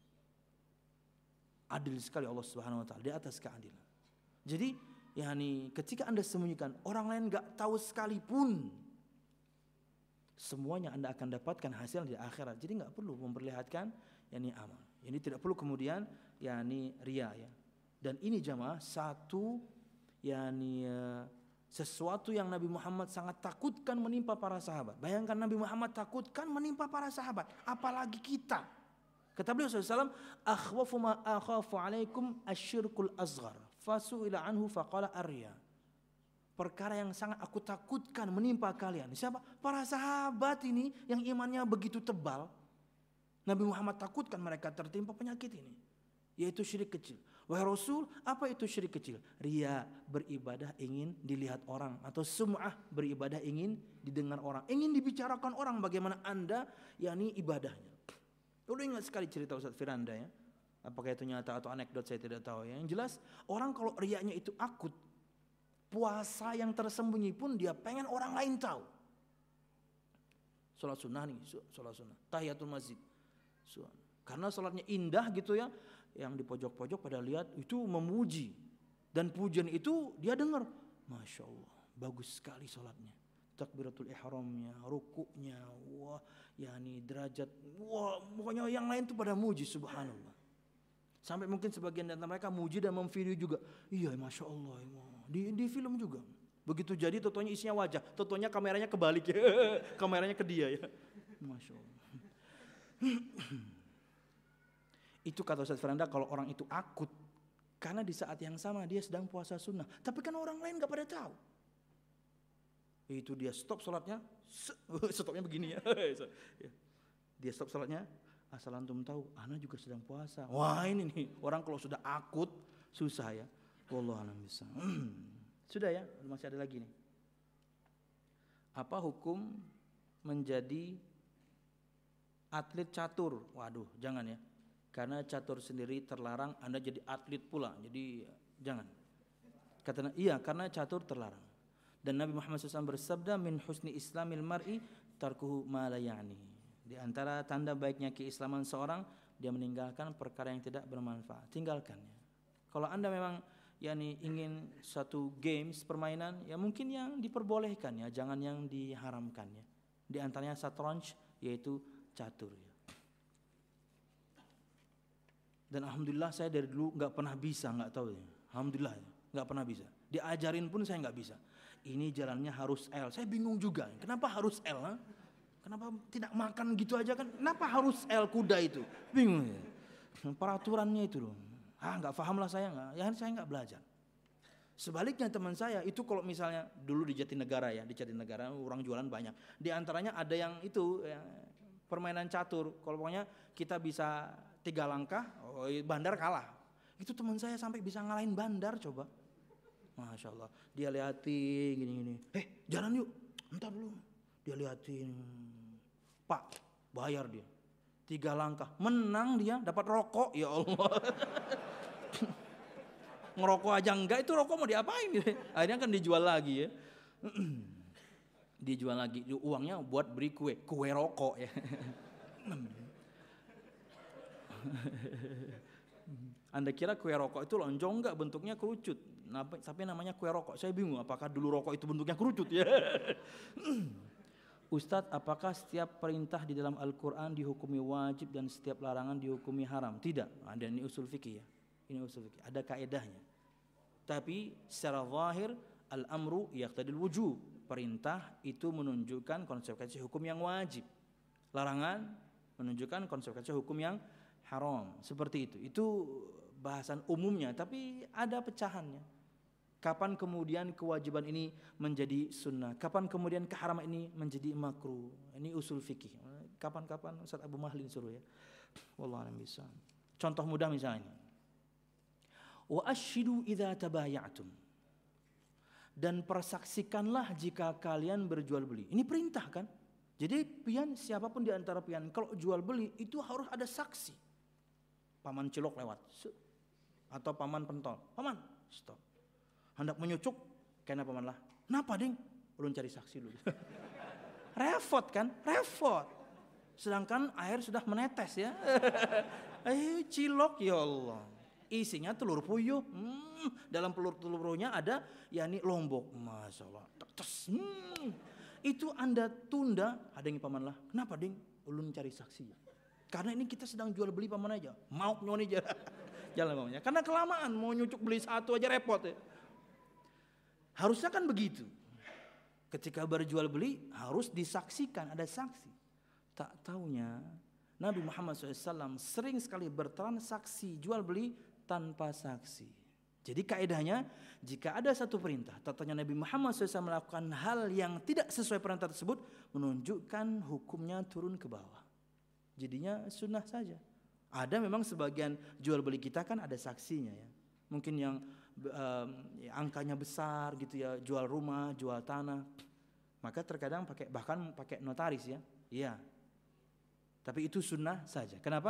Adil sekali Allah Subhanahu wa taala, di atas keadilan. Jadi, yakni ketika Anda sembunyikan, orang lain enggak tahu sekalipun, semuanya Anda akan dapatkan hasil di akhirat. Jadi enggak perlu memperlihatkan yakni amal. Ini tidak perlu kemudian yakni riya ya. Dan ini jamaah satu yakni uh, sesuatu yang Nabi Muhammad sangat takutkan menimpa para sahabat. Bayangkan Nabi Muhammad takutkan menimpa para sahabat, apalagi kita. Kata beliau sallallahu alaihi wasallam, akhwafu ma akhafu alaikum asyirkul asghar. Fasu'ila anhu faqala arya. Perkara yang sangat aku takutkan menimpa kalian. Siapa? Para sahabat ini yang imannya begitu tebal. Nabi Muhammad takutkan mereka tertimpa penyakit ini, yaitu syirik kecil. Wahai Rasul, apa itu syirik kecil? Riya, beribadah ingin dilihat orang, atau sum'ah, beribadah ingin didengar orang, ingin dibicarakan orang bagaimana Anda yakni ibadahnya. Dulu ingat sekali cerita Ustaz Firanda ya. Apakah itu nyata atau anekdot saya tidak tahu ya. Yang jelas orang kalau riaknya itu akut, puasa yang tersembunyi pun dia pengen orang lain tahu. Sholat sunnah nih, sholat sunnah, tahiyatul masjid. Karena sholatnya indah gitu ya, yang di pojok-pojok pada lihat itu memuji. Dan pujian itu dia dengar, Masya Allah, bagus sekali sholatnya. Takbiratul ihramnya, rukuknya, wah, yakni derajat, wah, pokoknya yang lain tuh pada muji, subhanallah. Sampai mungkin sebagian dari mereka muji dan memvideo juga. Iya, Masya Allah, di, di film juga. Begitu jadi totonya isinya wajah, totonya kameranya kebalik ya, kameranya ke dia ya. Masya Allah. Itu kata Ustaz Firanda, kalau orang itu akut, karena di saat yang sama dia sedang puasa sunnah. Tapi kan orang lain gak pada tahu. Itu dia stop sholatnya, stopnya begini ya. Dia stop sholatnya. Asal antum tahu, ana juga sedang puasa. Wah ini nih, orang kalau sudah akut susah ya. Wallahu a'lam bishawab. Sudah ya, masih ada lagi nih. Apa hukum menjadi atlet catur? Waduh, jangan ya. Karena catur sendiri terlarang, Anda jadi atlet pula. Jadi jangan. Kata iya, karena catur terlarang. Dan Nabi Muhammad shallallahu alaihi wasallam bersabda, min husni islamil mar'i tarkuhu ma la ya'ni. Di antara tanda baiknya keislaman seorang, dia meninggalkan perkara yang tidak bermanfaat. Tinggalkannya. Kalau Anda memang yakni ingin suatu games, permainan, ya mungkin yang diperbolehkan ya, jangan yang diharamkan ya. Di antaranya satranj, yaitu catur ya. Dan alhamdulillah saya dari dulu nggak pernah bisa, nggak tahu ya. Alhamdulillah ya, nggak pernah bisa. Diajarin pun saya nggak bisa. Ini jalannya harus L. Saya bingung juga. Kenapa harus L? Ha? Kenapa tidak makan gitu aja kan? Kenapa harus L kuda itu? Bingung ya. Peraturannya itu loh. Ah nggak paham lah saya nggak. Ya saya nggak belajar. Sebaliknya teman saya itu kalau misalnya dulu di Jatinegara ya, di Jatinegara orang jualan banyak. Di antaranya ada yang itu ya, permainan catur. Kalau pokoknya kita bisa tiga langkah, oh, Bandar kalah. Itu teman saya sampai bisa ngalahin Bandar coba. Masya Allah. Dia liatin gini-gini. Eh jalan yuk. Entar dulu. Dia liatin. Pak, bayar dia. Tiga langkah. Menang dia, dapat rokok. Ya Allah. Ngerokok aja enggak, itu rokok mau diapain? Akhirnya kan dijual lagi ya. Dijual lagi. Uangnya buat beli kue. Kue rokok ya. Anda kira kue rokok itu lonjong enggak? Bentuknya kerucut. Nah, tapi namanya kue rokok. Saya bingung apakah dulu rokok itu bentuknya kerucut ya. Ustadz, apakah setiap perintah di dalam Al-Quran dihukumi wajib dan setiap larangan dihukumi haram? Tidak, ada ini usul fikih ya. Ini usul fikih, ada kaedahnya. Tapi secara zahir al-amru yaqtadil wujub. Perintah itu menunjukkan konsekuensi hukum yang wajib. Larangan menunjukkan konsekuensi hukum yang haram. Seperti itu. Itu bahasan umumnya, tapi ada pecahannya. Kapan kemudian kewajiban ini menjadi sunnah? Kapan kemudian keharaman ini menjadi makruh? Ini usul fikih. Kapan-kapan Ustaz Abu Mahlin suruh ya. Wallahu a'lam bishawab. Contoh mudah misalnya. Wa ashidu idza tabaya'tum. Dan persaksikanlah jika kalian berjual beli. Ini perintah kan? Jadi pian siapapun di antara pian kalau jual beli itu harus ada saksi. Paman cilok lewat. Atau paman pentol. Paman, stop. Hendak menyucuk, kena paman lah. Kenapa ding? Ulun cari saksi dulu. Repot kan? Repot. Sedangkan air sudah menetes ya. Eh cilok ya Allah. Isinya telur puyuh. Hmm, dalam telur telur puyuhnya ada yakni lombok. Masya Allah. Hmm, itu Anda tunda. Ada yang paman lah. Kenapa ding? Ulun cari saksi. Karena ini kita sedang jual beli paman aja. Mau nyoni aja. Jalan pamannya. Karena kelamaan mau nyucuk beli satu aja repot ya. Harusnya kan begitu. Ketika berjual beli harus disaksikan, ada saksi. Tak taunya Nabi Muhammad shallallahu alaihi wasallam sering sekali bertransaksi jual beli tanpa saksi. Jadi kaedahnya jika ada satu perintah, tatanya Nabi Muhammad shallallahu alaihi wasallam melakukan hal yang tidak sesuai perintah tersebut, menunjukkan hukumnya turun ke bawah. Jadinya sunnah saja. Ada memang sebagian jual beli kita kan ada saksinya ya. Mungkin yang um, ya, angkanya besar gitu ya, jual rumah, jual tanah, maka terkadang pakai bahkan pakai notaris ya, iya. Tapi itu sunnah saja. Kenapa?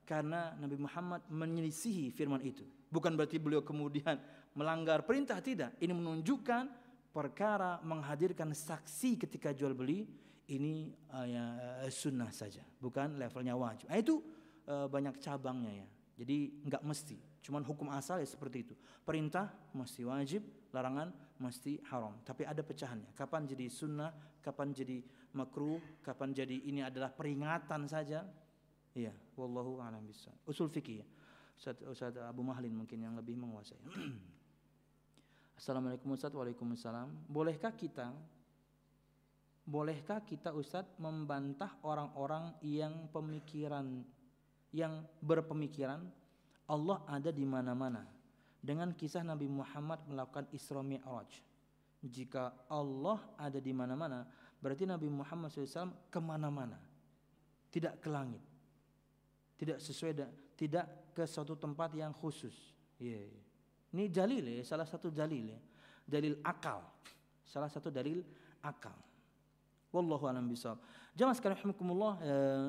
Karena Nabi Muhammad menyelisihi firman itu. Bukan berarti beliau kemudian melanggar perintah, tidak. Ini menunjukkan perkara menghadirkan saksi ketika jual beli ini uh, ya, sunnah saja, bukan levelnya wajib. Nah, itu uh, banyak cabangnya ya. Jadi enggak mesti. Cuman hukum asal ya seperti itu. Perintah mesti wajib, larangan mesti haram. Tapi ada pecahannya. Kapan jadi sunnah, kapan jadi makruh, kapan jadi ini adalah peringatan saja. Iya, wallahu a'lam bishawab. Usul fikih ya. Ustaz, Ustaz Abu Mahlin mungkin yang lebih menguasai. Assalamualaikum Ustaz. Waalaikumsalam. Bolehkah kita Bolehkah kita Ustaz membantah orang-orang yang pemikiran yang berpemikiran Allah ada di mana-mana dengan kisah Nabi Muhammad melakukan Isra Mi'raj? Jika Allah ada di mana-mana, berarti Nabi Muhammad shallallahu alaihi wasallam kemana-mana, tidak ke langit, tidak sesuai, tidak ke suatu tempat yang khusus. Yeah. Ini dalil ya, salah satu dalil ya, dalil akal, salah satu dalil akal. Wallahu a'lam bishawab. Jamaah sekalian rahimakumullah, eh,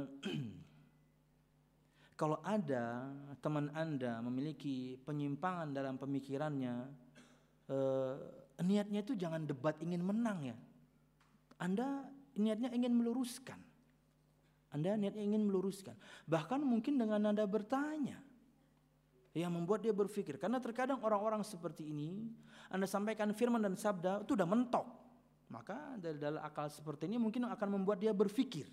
kalau ada teman Anda memiliki penyimpangan dalam pemikirannya, eh, niatnya itu jangan debat ingin menang ya. Anda niatnya ingin meluruskan. Anda niatnya ingin meluruskan. Bahkan mungkin dengan nada bertanya yang membuat dia berpikir. Karena terkadang orang-orang seperti ini, Anda sampaikan firman dan sabda itu udah mentok. Maka dari dalam akal seperti ini mungkin akan membuat dia berpikir.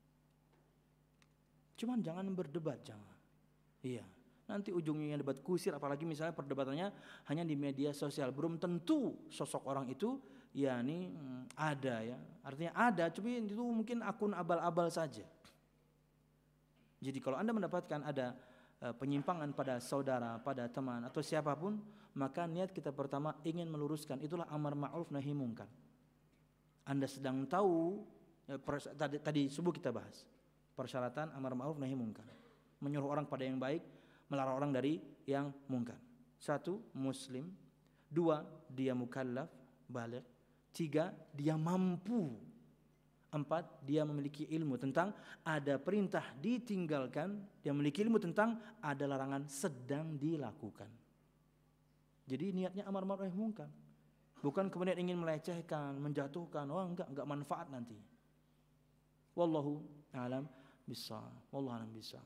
Cuman jangan berdebat, jangan. Iya. Nanti ujungnya debat kusir, apalagi misalnya perdebatannya hanya di media sosial. Belum tentu sosok orang itu ya ini hmm, ada ya. Artinya ada, cuma itu mungkin akun abal-abal saja. Jadi kalau Anda mendapatkan ada uh, penyimpangan pada saudara, pada teman atau siapapun, maka niat kita pertama ingin meluruskan. Itulah amar ma'ruf nahi munkar. Anda sedang tahu ya, pers- tadi, tadi subuh kita bahas persyaratan amar ma'ruf nahi munkar. Menyuruh orang pada yang baik, melarang orang dari yang munkar. Satu, muslim. Dua, dia mukallaf, baligh. Tiga, dia mampu. Empat, dia memiliki ilmu tentang ada perintah ditinggalkan. Dia memiliki ilmu tentang ada larangan sedang dilakukan. Jadi niatnya amar ma'ruf nahi munkar. Bukan kemudian ingin melecehkan, menjatuhkan. Oh enggak, enggak manfaat nanti. Wallahu a'lam bishawab. Wallahu a'lam bishawab.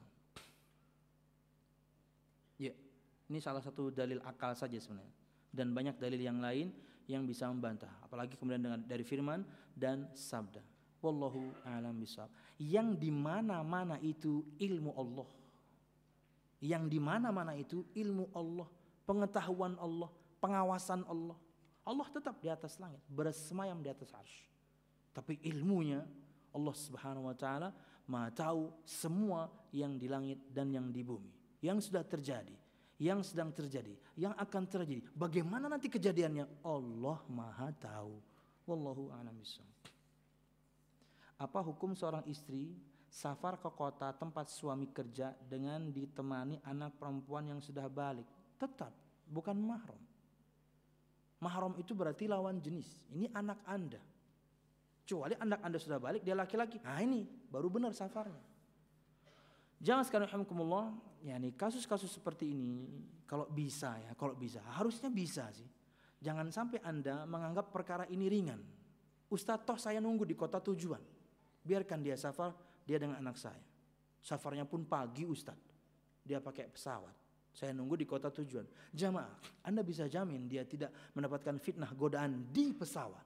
Ya, ini salah satu dalil akal saja sebenarnya. Dan banyak dalil yang lain yang bisa membantah. Apalagi kemudian dengan dari firman dan sabda. Wallahu a'lam bishawab. Yang di mana-mana itu ilmu Allah. Yang di mana-mana itu ilmu Allah, pengetahuan Allah, pengawasan Allah. Allah tetap di atas langit, bersemayam di atas arsy. Tapi ilmunya Allah Subhanahu wa taala Maha tahu semua yang di langit dan yang di bumi. Yang sudah terjadi, yang sedang terjadi, yang akan terjadi. Bagaimana nanti kejadiannya? Allah Maha tahu. Wallahu a'lam bishawab. Apa hukum seorang istri safar ke kota tempat suami kerja dengan ditemani anak perempuan yang sudah balik? Tetap bukan mahram. Mahram itu berarti lawan jenis. Ini anak Anda. Kecuali anak Anda sudah balik, dia laki-laki. Nah ini baru benar safarnya. Jangan sekalian rahimakumullah, yakni kasus-kasus seperti ini kalau bisa ya, kalau bisa, harusnya bisa sih. Jangan sampai Anda menganggap perkara ini ringan. Ustaz, toh saya nunggu di kota tujuan. Biarkan dia safar, dia dengan anak saya. Safarnya pun pagi Ustaz. Dia pakai pesawat. Saya nunggu di kota tujuan. Jamaah, Anda bisa jamin dia tidak mendapatkan fitnah godaan di pesawat.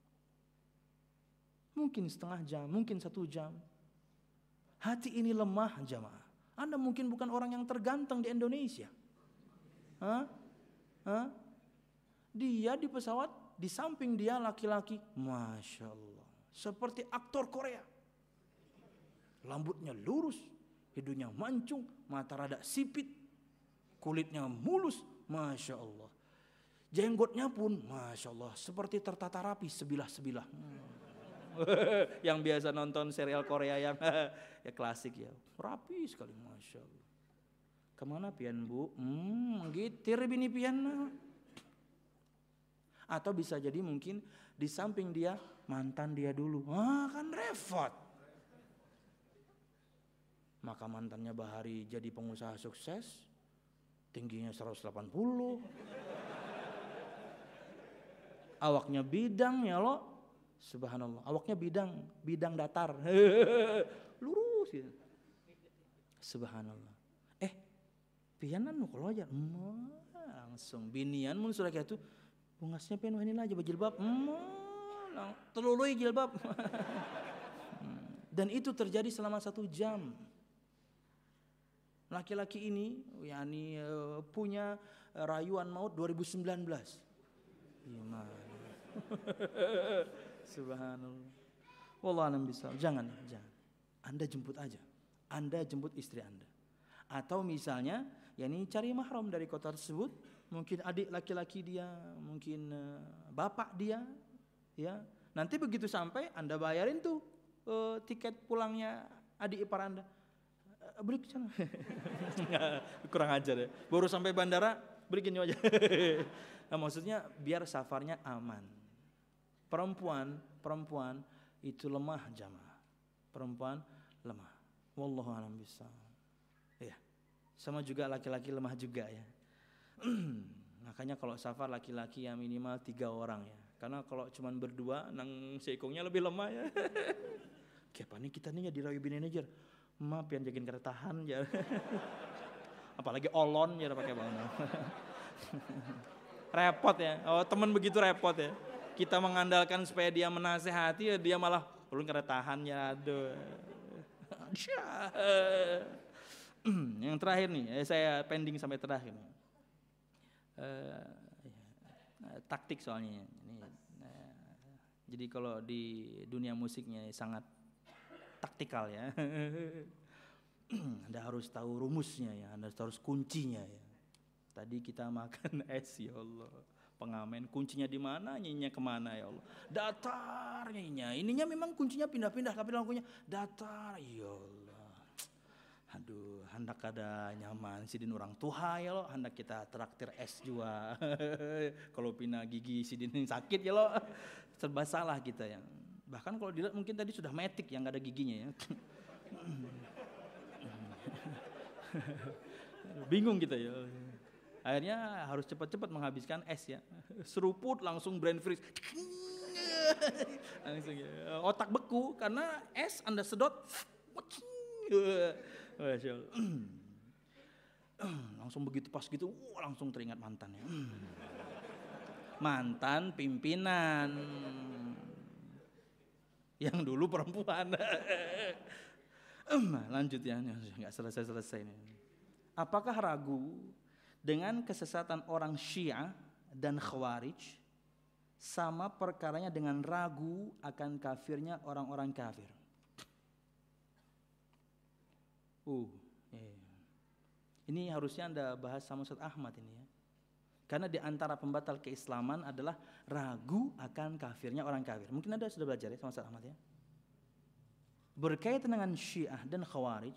Mungkin setengah jam, mungkin satu jam. Hati ini lemah jamaah. Anda mungkin bukan orang yang terganteng di Indonesia. Hah? Hah? Dia di pesawat, di samping dia laki-laki. Masya Allah. Seperti aktor Korea. Rambutnya lurus, hidungnya mancung, mata rada sipit. Kulitnya mulus, Masya Allah. Jenggotnya pun, Masya Allah, seperti tertata rapi sebilah-sebilah. Hmm. Yang biasa nonton serial Korea yang ya klasik ya. Rapi sekali, Masya Allah. Kemana pian bu? Hmm, gitir bini pian. Atau bisa jadi mungkin di samping dia, mantan dia dulu. Ah kan repot. Maka mantannya Bahari jadi pengusaha sukses, tingginya seratus delapan puluh, awaknya bidang ya lo, subhanallah, awaknya bidang, bidang datar, lurus ya, subhanallah. Eh, pianan nu kalau aja, langsung binian mun sudah kayak itu, bungasnya penuh ini aja berjilbab, telului jilbab, dan itu terjadi selama satu jam. Laki-laki ini yakni uh, punya uh, rayuan maut dua ribu sembilan belas. Gimana? Subhanallah. Wallah alam bisawab. Jangan, jangan. Anda jemput aja. Anda jemput istri Anda. Atau misalnya yakni cari mahram dari kota tersebut, mungkin adik laki-laki dia, mungkin uh, bapak dia, ya. Nanti begitu sampai Anda bayarin tuh uh, tiket pulangnya adik ipar Anda. Beli ke sana. Kurang ajar ya. Baru sampai bandara belikin aja. Nah, maksudnya biar safarnya aman. Perempuan, perempuan itu lemah jamaah. Perempuan lemah. Wallahu a'lam bishawab. Ya. Sama juga laki-laki lemah juga ya. Makanya kalau safar laki-laki ya minimal tiga orang ya. Karena kalau cuma berdua nang seikongnya lebih lemah ya. Kayak panik kita nih ya dirayu bini aja. Maaf yang jagain keretahan ya. Apalagi olon ya pakai banget. Repot ya. Oh, teman begitu repot ya. Kita mengandalkan supaya dia menasehati ya dia malah ulun keretahan ya. Aduh. Yang terakhir nih, saya pending sampai terakhir. Uh, taktik soalnya ini. Uh, jadi kalau di dunia musiknya sangat taktikal ya. Anda harus tahu rumusnya ya, Anda harus kuncinya ya. Tadi kita makan es ya Allah, pengamen kuncinya di mana, nyinya kemana ya Allah. Datar nyinya, ininya memang kuncinya pindah-pindah tapi lagunya datar ya Allah. Aduh, hendak ada nyaman sidin orang tuha ya lo, hendak kita traktir es juga. Kalau pindah gigi sidin sakit ya lo, serba salah kita ya. Bahkan kalau dilihat mungkin tadi sudah metik yang gak ada giginya ya. Bingung kita ya. Akhirnya harus cepat-cepat menghabiskan es ya. Seruput langsung brain freeze. Langsung ya. Otak beku karena es Anda sedot. Langsung begitu pas gitu, langsung teringat mantannya. Mantan pimpinan. Yang dulu perempuan. Lanjut ya, nggak selesai-selesai ini. Apakah ragu dengan kesesatan orang Syiah dan Khawarij sama perkaranya dengan ragu akan kafirnya orang-orang kafir? Uh, eh. Ini harusnya Anda bahas sama Ustaz Ahmad ini ya. Karena di antara pembatal keislaman adalah ragu akan kafirnya orang kafir. Mungkin Anda sudah belajar ya sama Ustaz Ahmad ya. Berkaitan dengan Syiah dan Khawarij,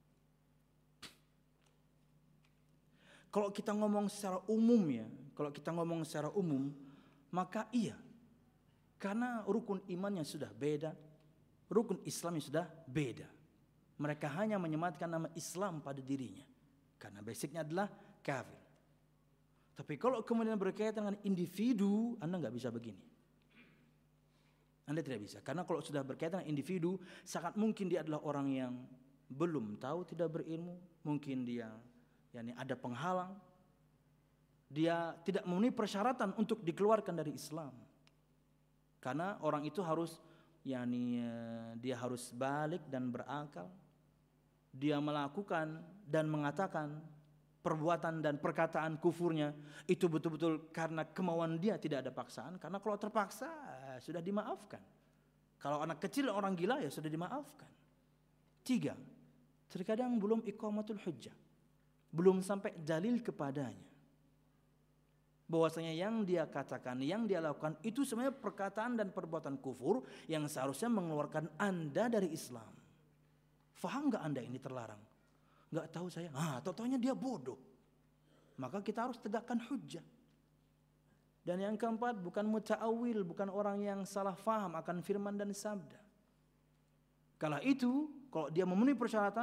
kalau kita ngomong secara umum ya, kalau kita ngomong secara umum, maka iya. Karena rukun imannya sudah beda, rukun Islamnya sudah beda. Mereka hanya menyematkan nama Islam pada dirinya, karena basicnya adalah kafir. Tapi kalau kemudian berkaitan dengan individu, Anda nggak bisa begini. Anda tidak bisa, karena kalau sudah berkaitan dengan individu, sangat mungkin dia adalah orang yang belum tahu, tidak berilmu, mungkin dia yakni ada penghalang, dia tidak memenuhi persyaratan untuk dikeluarkan dari Islam. Karena orang itu harus yakni dia harus balik dan berakal. Dia melakukan dan mengatakan perbuatan dan perkataan kufurnya itu betul-betul karena kemauan dia, tidak ada paksaan. Karena kalau terpaksa sudah dimaafkan. Kalau anak kecil orang gila ya sudah dimaafkan. Tiga, terkadang belum iqamatul hujjah, belum sampai dalil kepadanya bahwasanya yang dia katakan, yang dia lakukan itu sebenarnya perkataan dan perbuatan kufur yang seharusnya mengeluarkan Anda dari Islam. Faham nggak Anda ini terlarang? Nggak tahu saya. Ah, tau-taunya dia bodoh. Maka kita harus tegakkan hujjah. Dan yang keempat, bukan muta'awil, bukan orang yang salah faham akan firman dan sabda. Kala itu, kalau dia memenuhi persyaratan,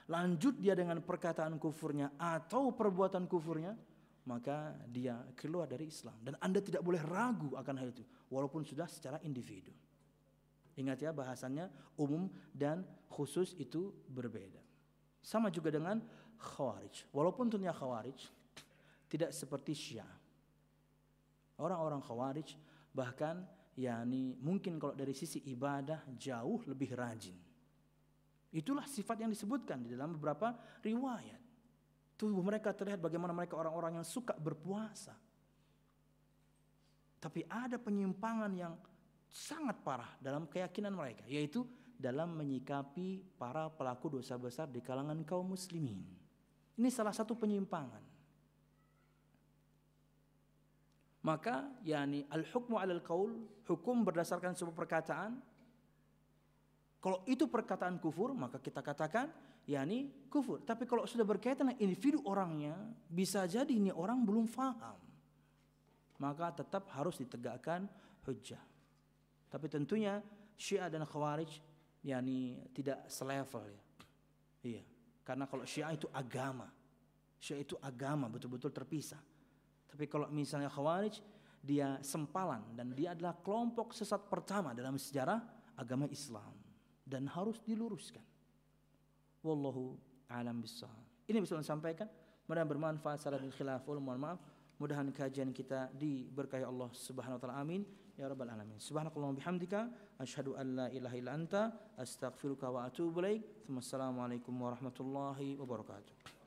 lanjut dia dengan perkataan kufurnya atau perbuatan kufurnya, maka dia keluar dari Islam. Dan Anda tidak boleh ragu akan hal itu, walaupun sudah secara individu. Ingat ya, bahasannya umum dan khusus itu berbeda. Sama juga dengan Khawarij. Walaupun tentunya Khawarij tidak seperti Syiah. Orang-orang Khawarij bahkan yakni mungkin kalau dari sisi ibadah jauh lebih rajin. Itulah sifat yang disebutkan di dalam beberapa riwayat. Tubuh mereka terlihat bagaimana mereka orang-orang yang suka berpuasa. Tapi ada penyimpangan yang sangat parah dalam keyakinan mereka, yaitu dalam menyikapi para pelaku dosa besar di kalangan kaum muslimin. Ini salah satu penyimpangan. Maka yakni al-hukmu 'alal qaul, hukum berdasarkan sebuah perkataan. Kalau itu perkataan kufur, maka kita katakan yakni kufur. Tapi kalau sudah berkaitan dengan individu orangnya, bisa jadi ini orang belum faham, maka tetap harus ditegakkan hujjah. Tapi tentunya Syiah dan Khawarij yakni tidak selevel ya. Iya, karena kalau Syiah itu agama. Syiah itu agama betul-betul terpisah. Tapi kalau misalnya Khawarij, dia sempalan dan dia adalah kelompok sesat pertama dalam sejarah agama Islam dan harus diluruskan. Wallahu a'lam bishawab. Ini bisa saya sampaikan, mudah-mudahan bermanfaat. Salah bil khilaful, mohon maaf. Mudah-mudahan kajian kita diberkahi Allah Subhanahu wa taala. Amin ya rabbal alamin. Subhanakallahumma bihamdika asyhadu an la ilaha illa anta astaghfiruka wa atubu ilaik. Wassalamualaikum warahmatullahi wabarakatuh.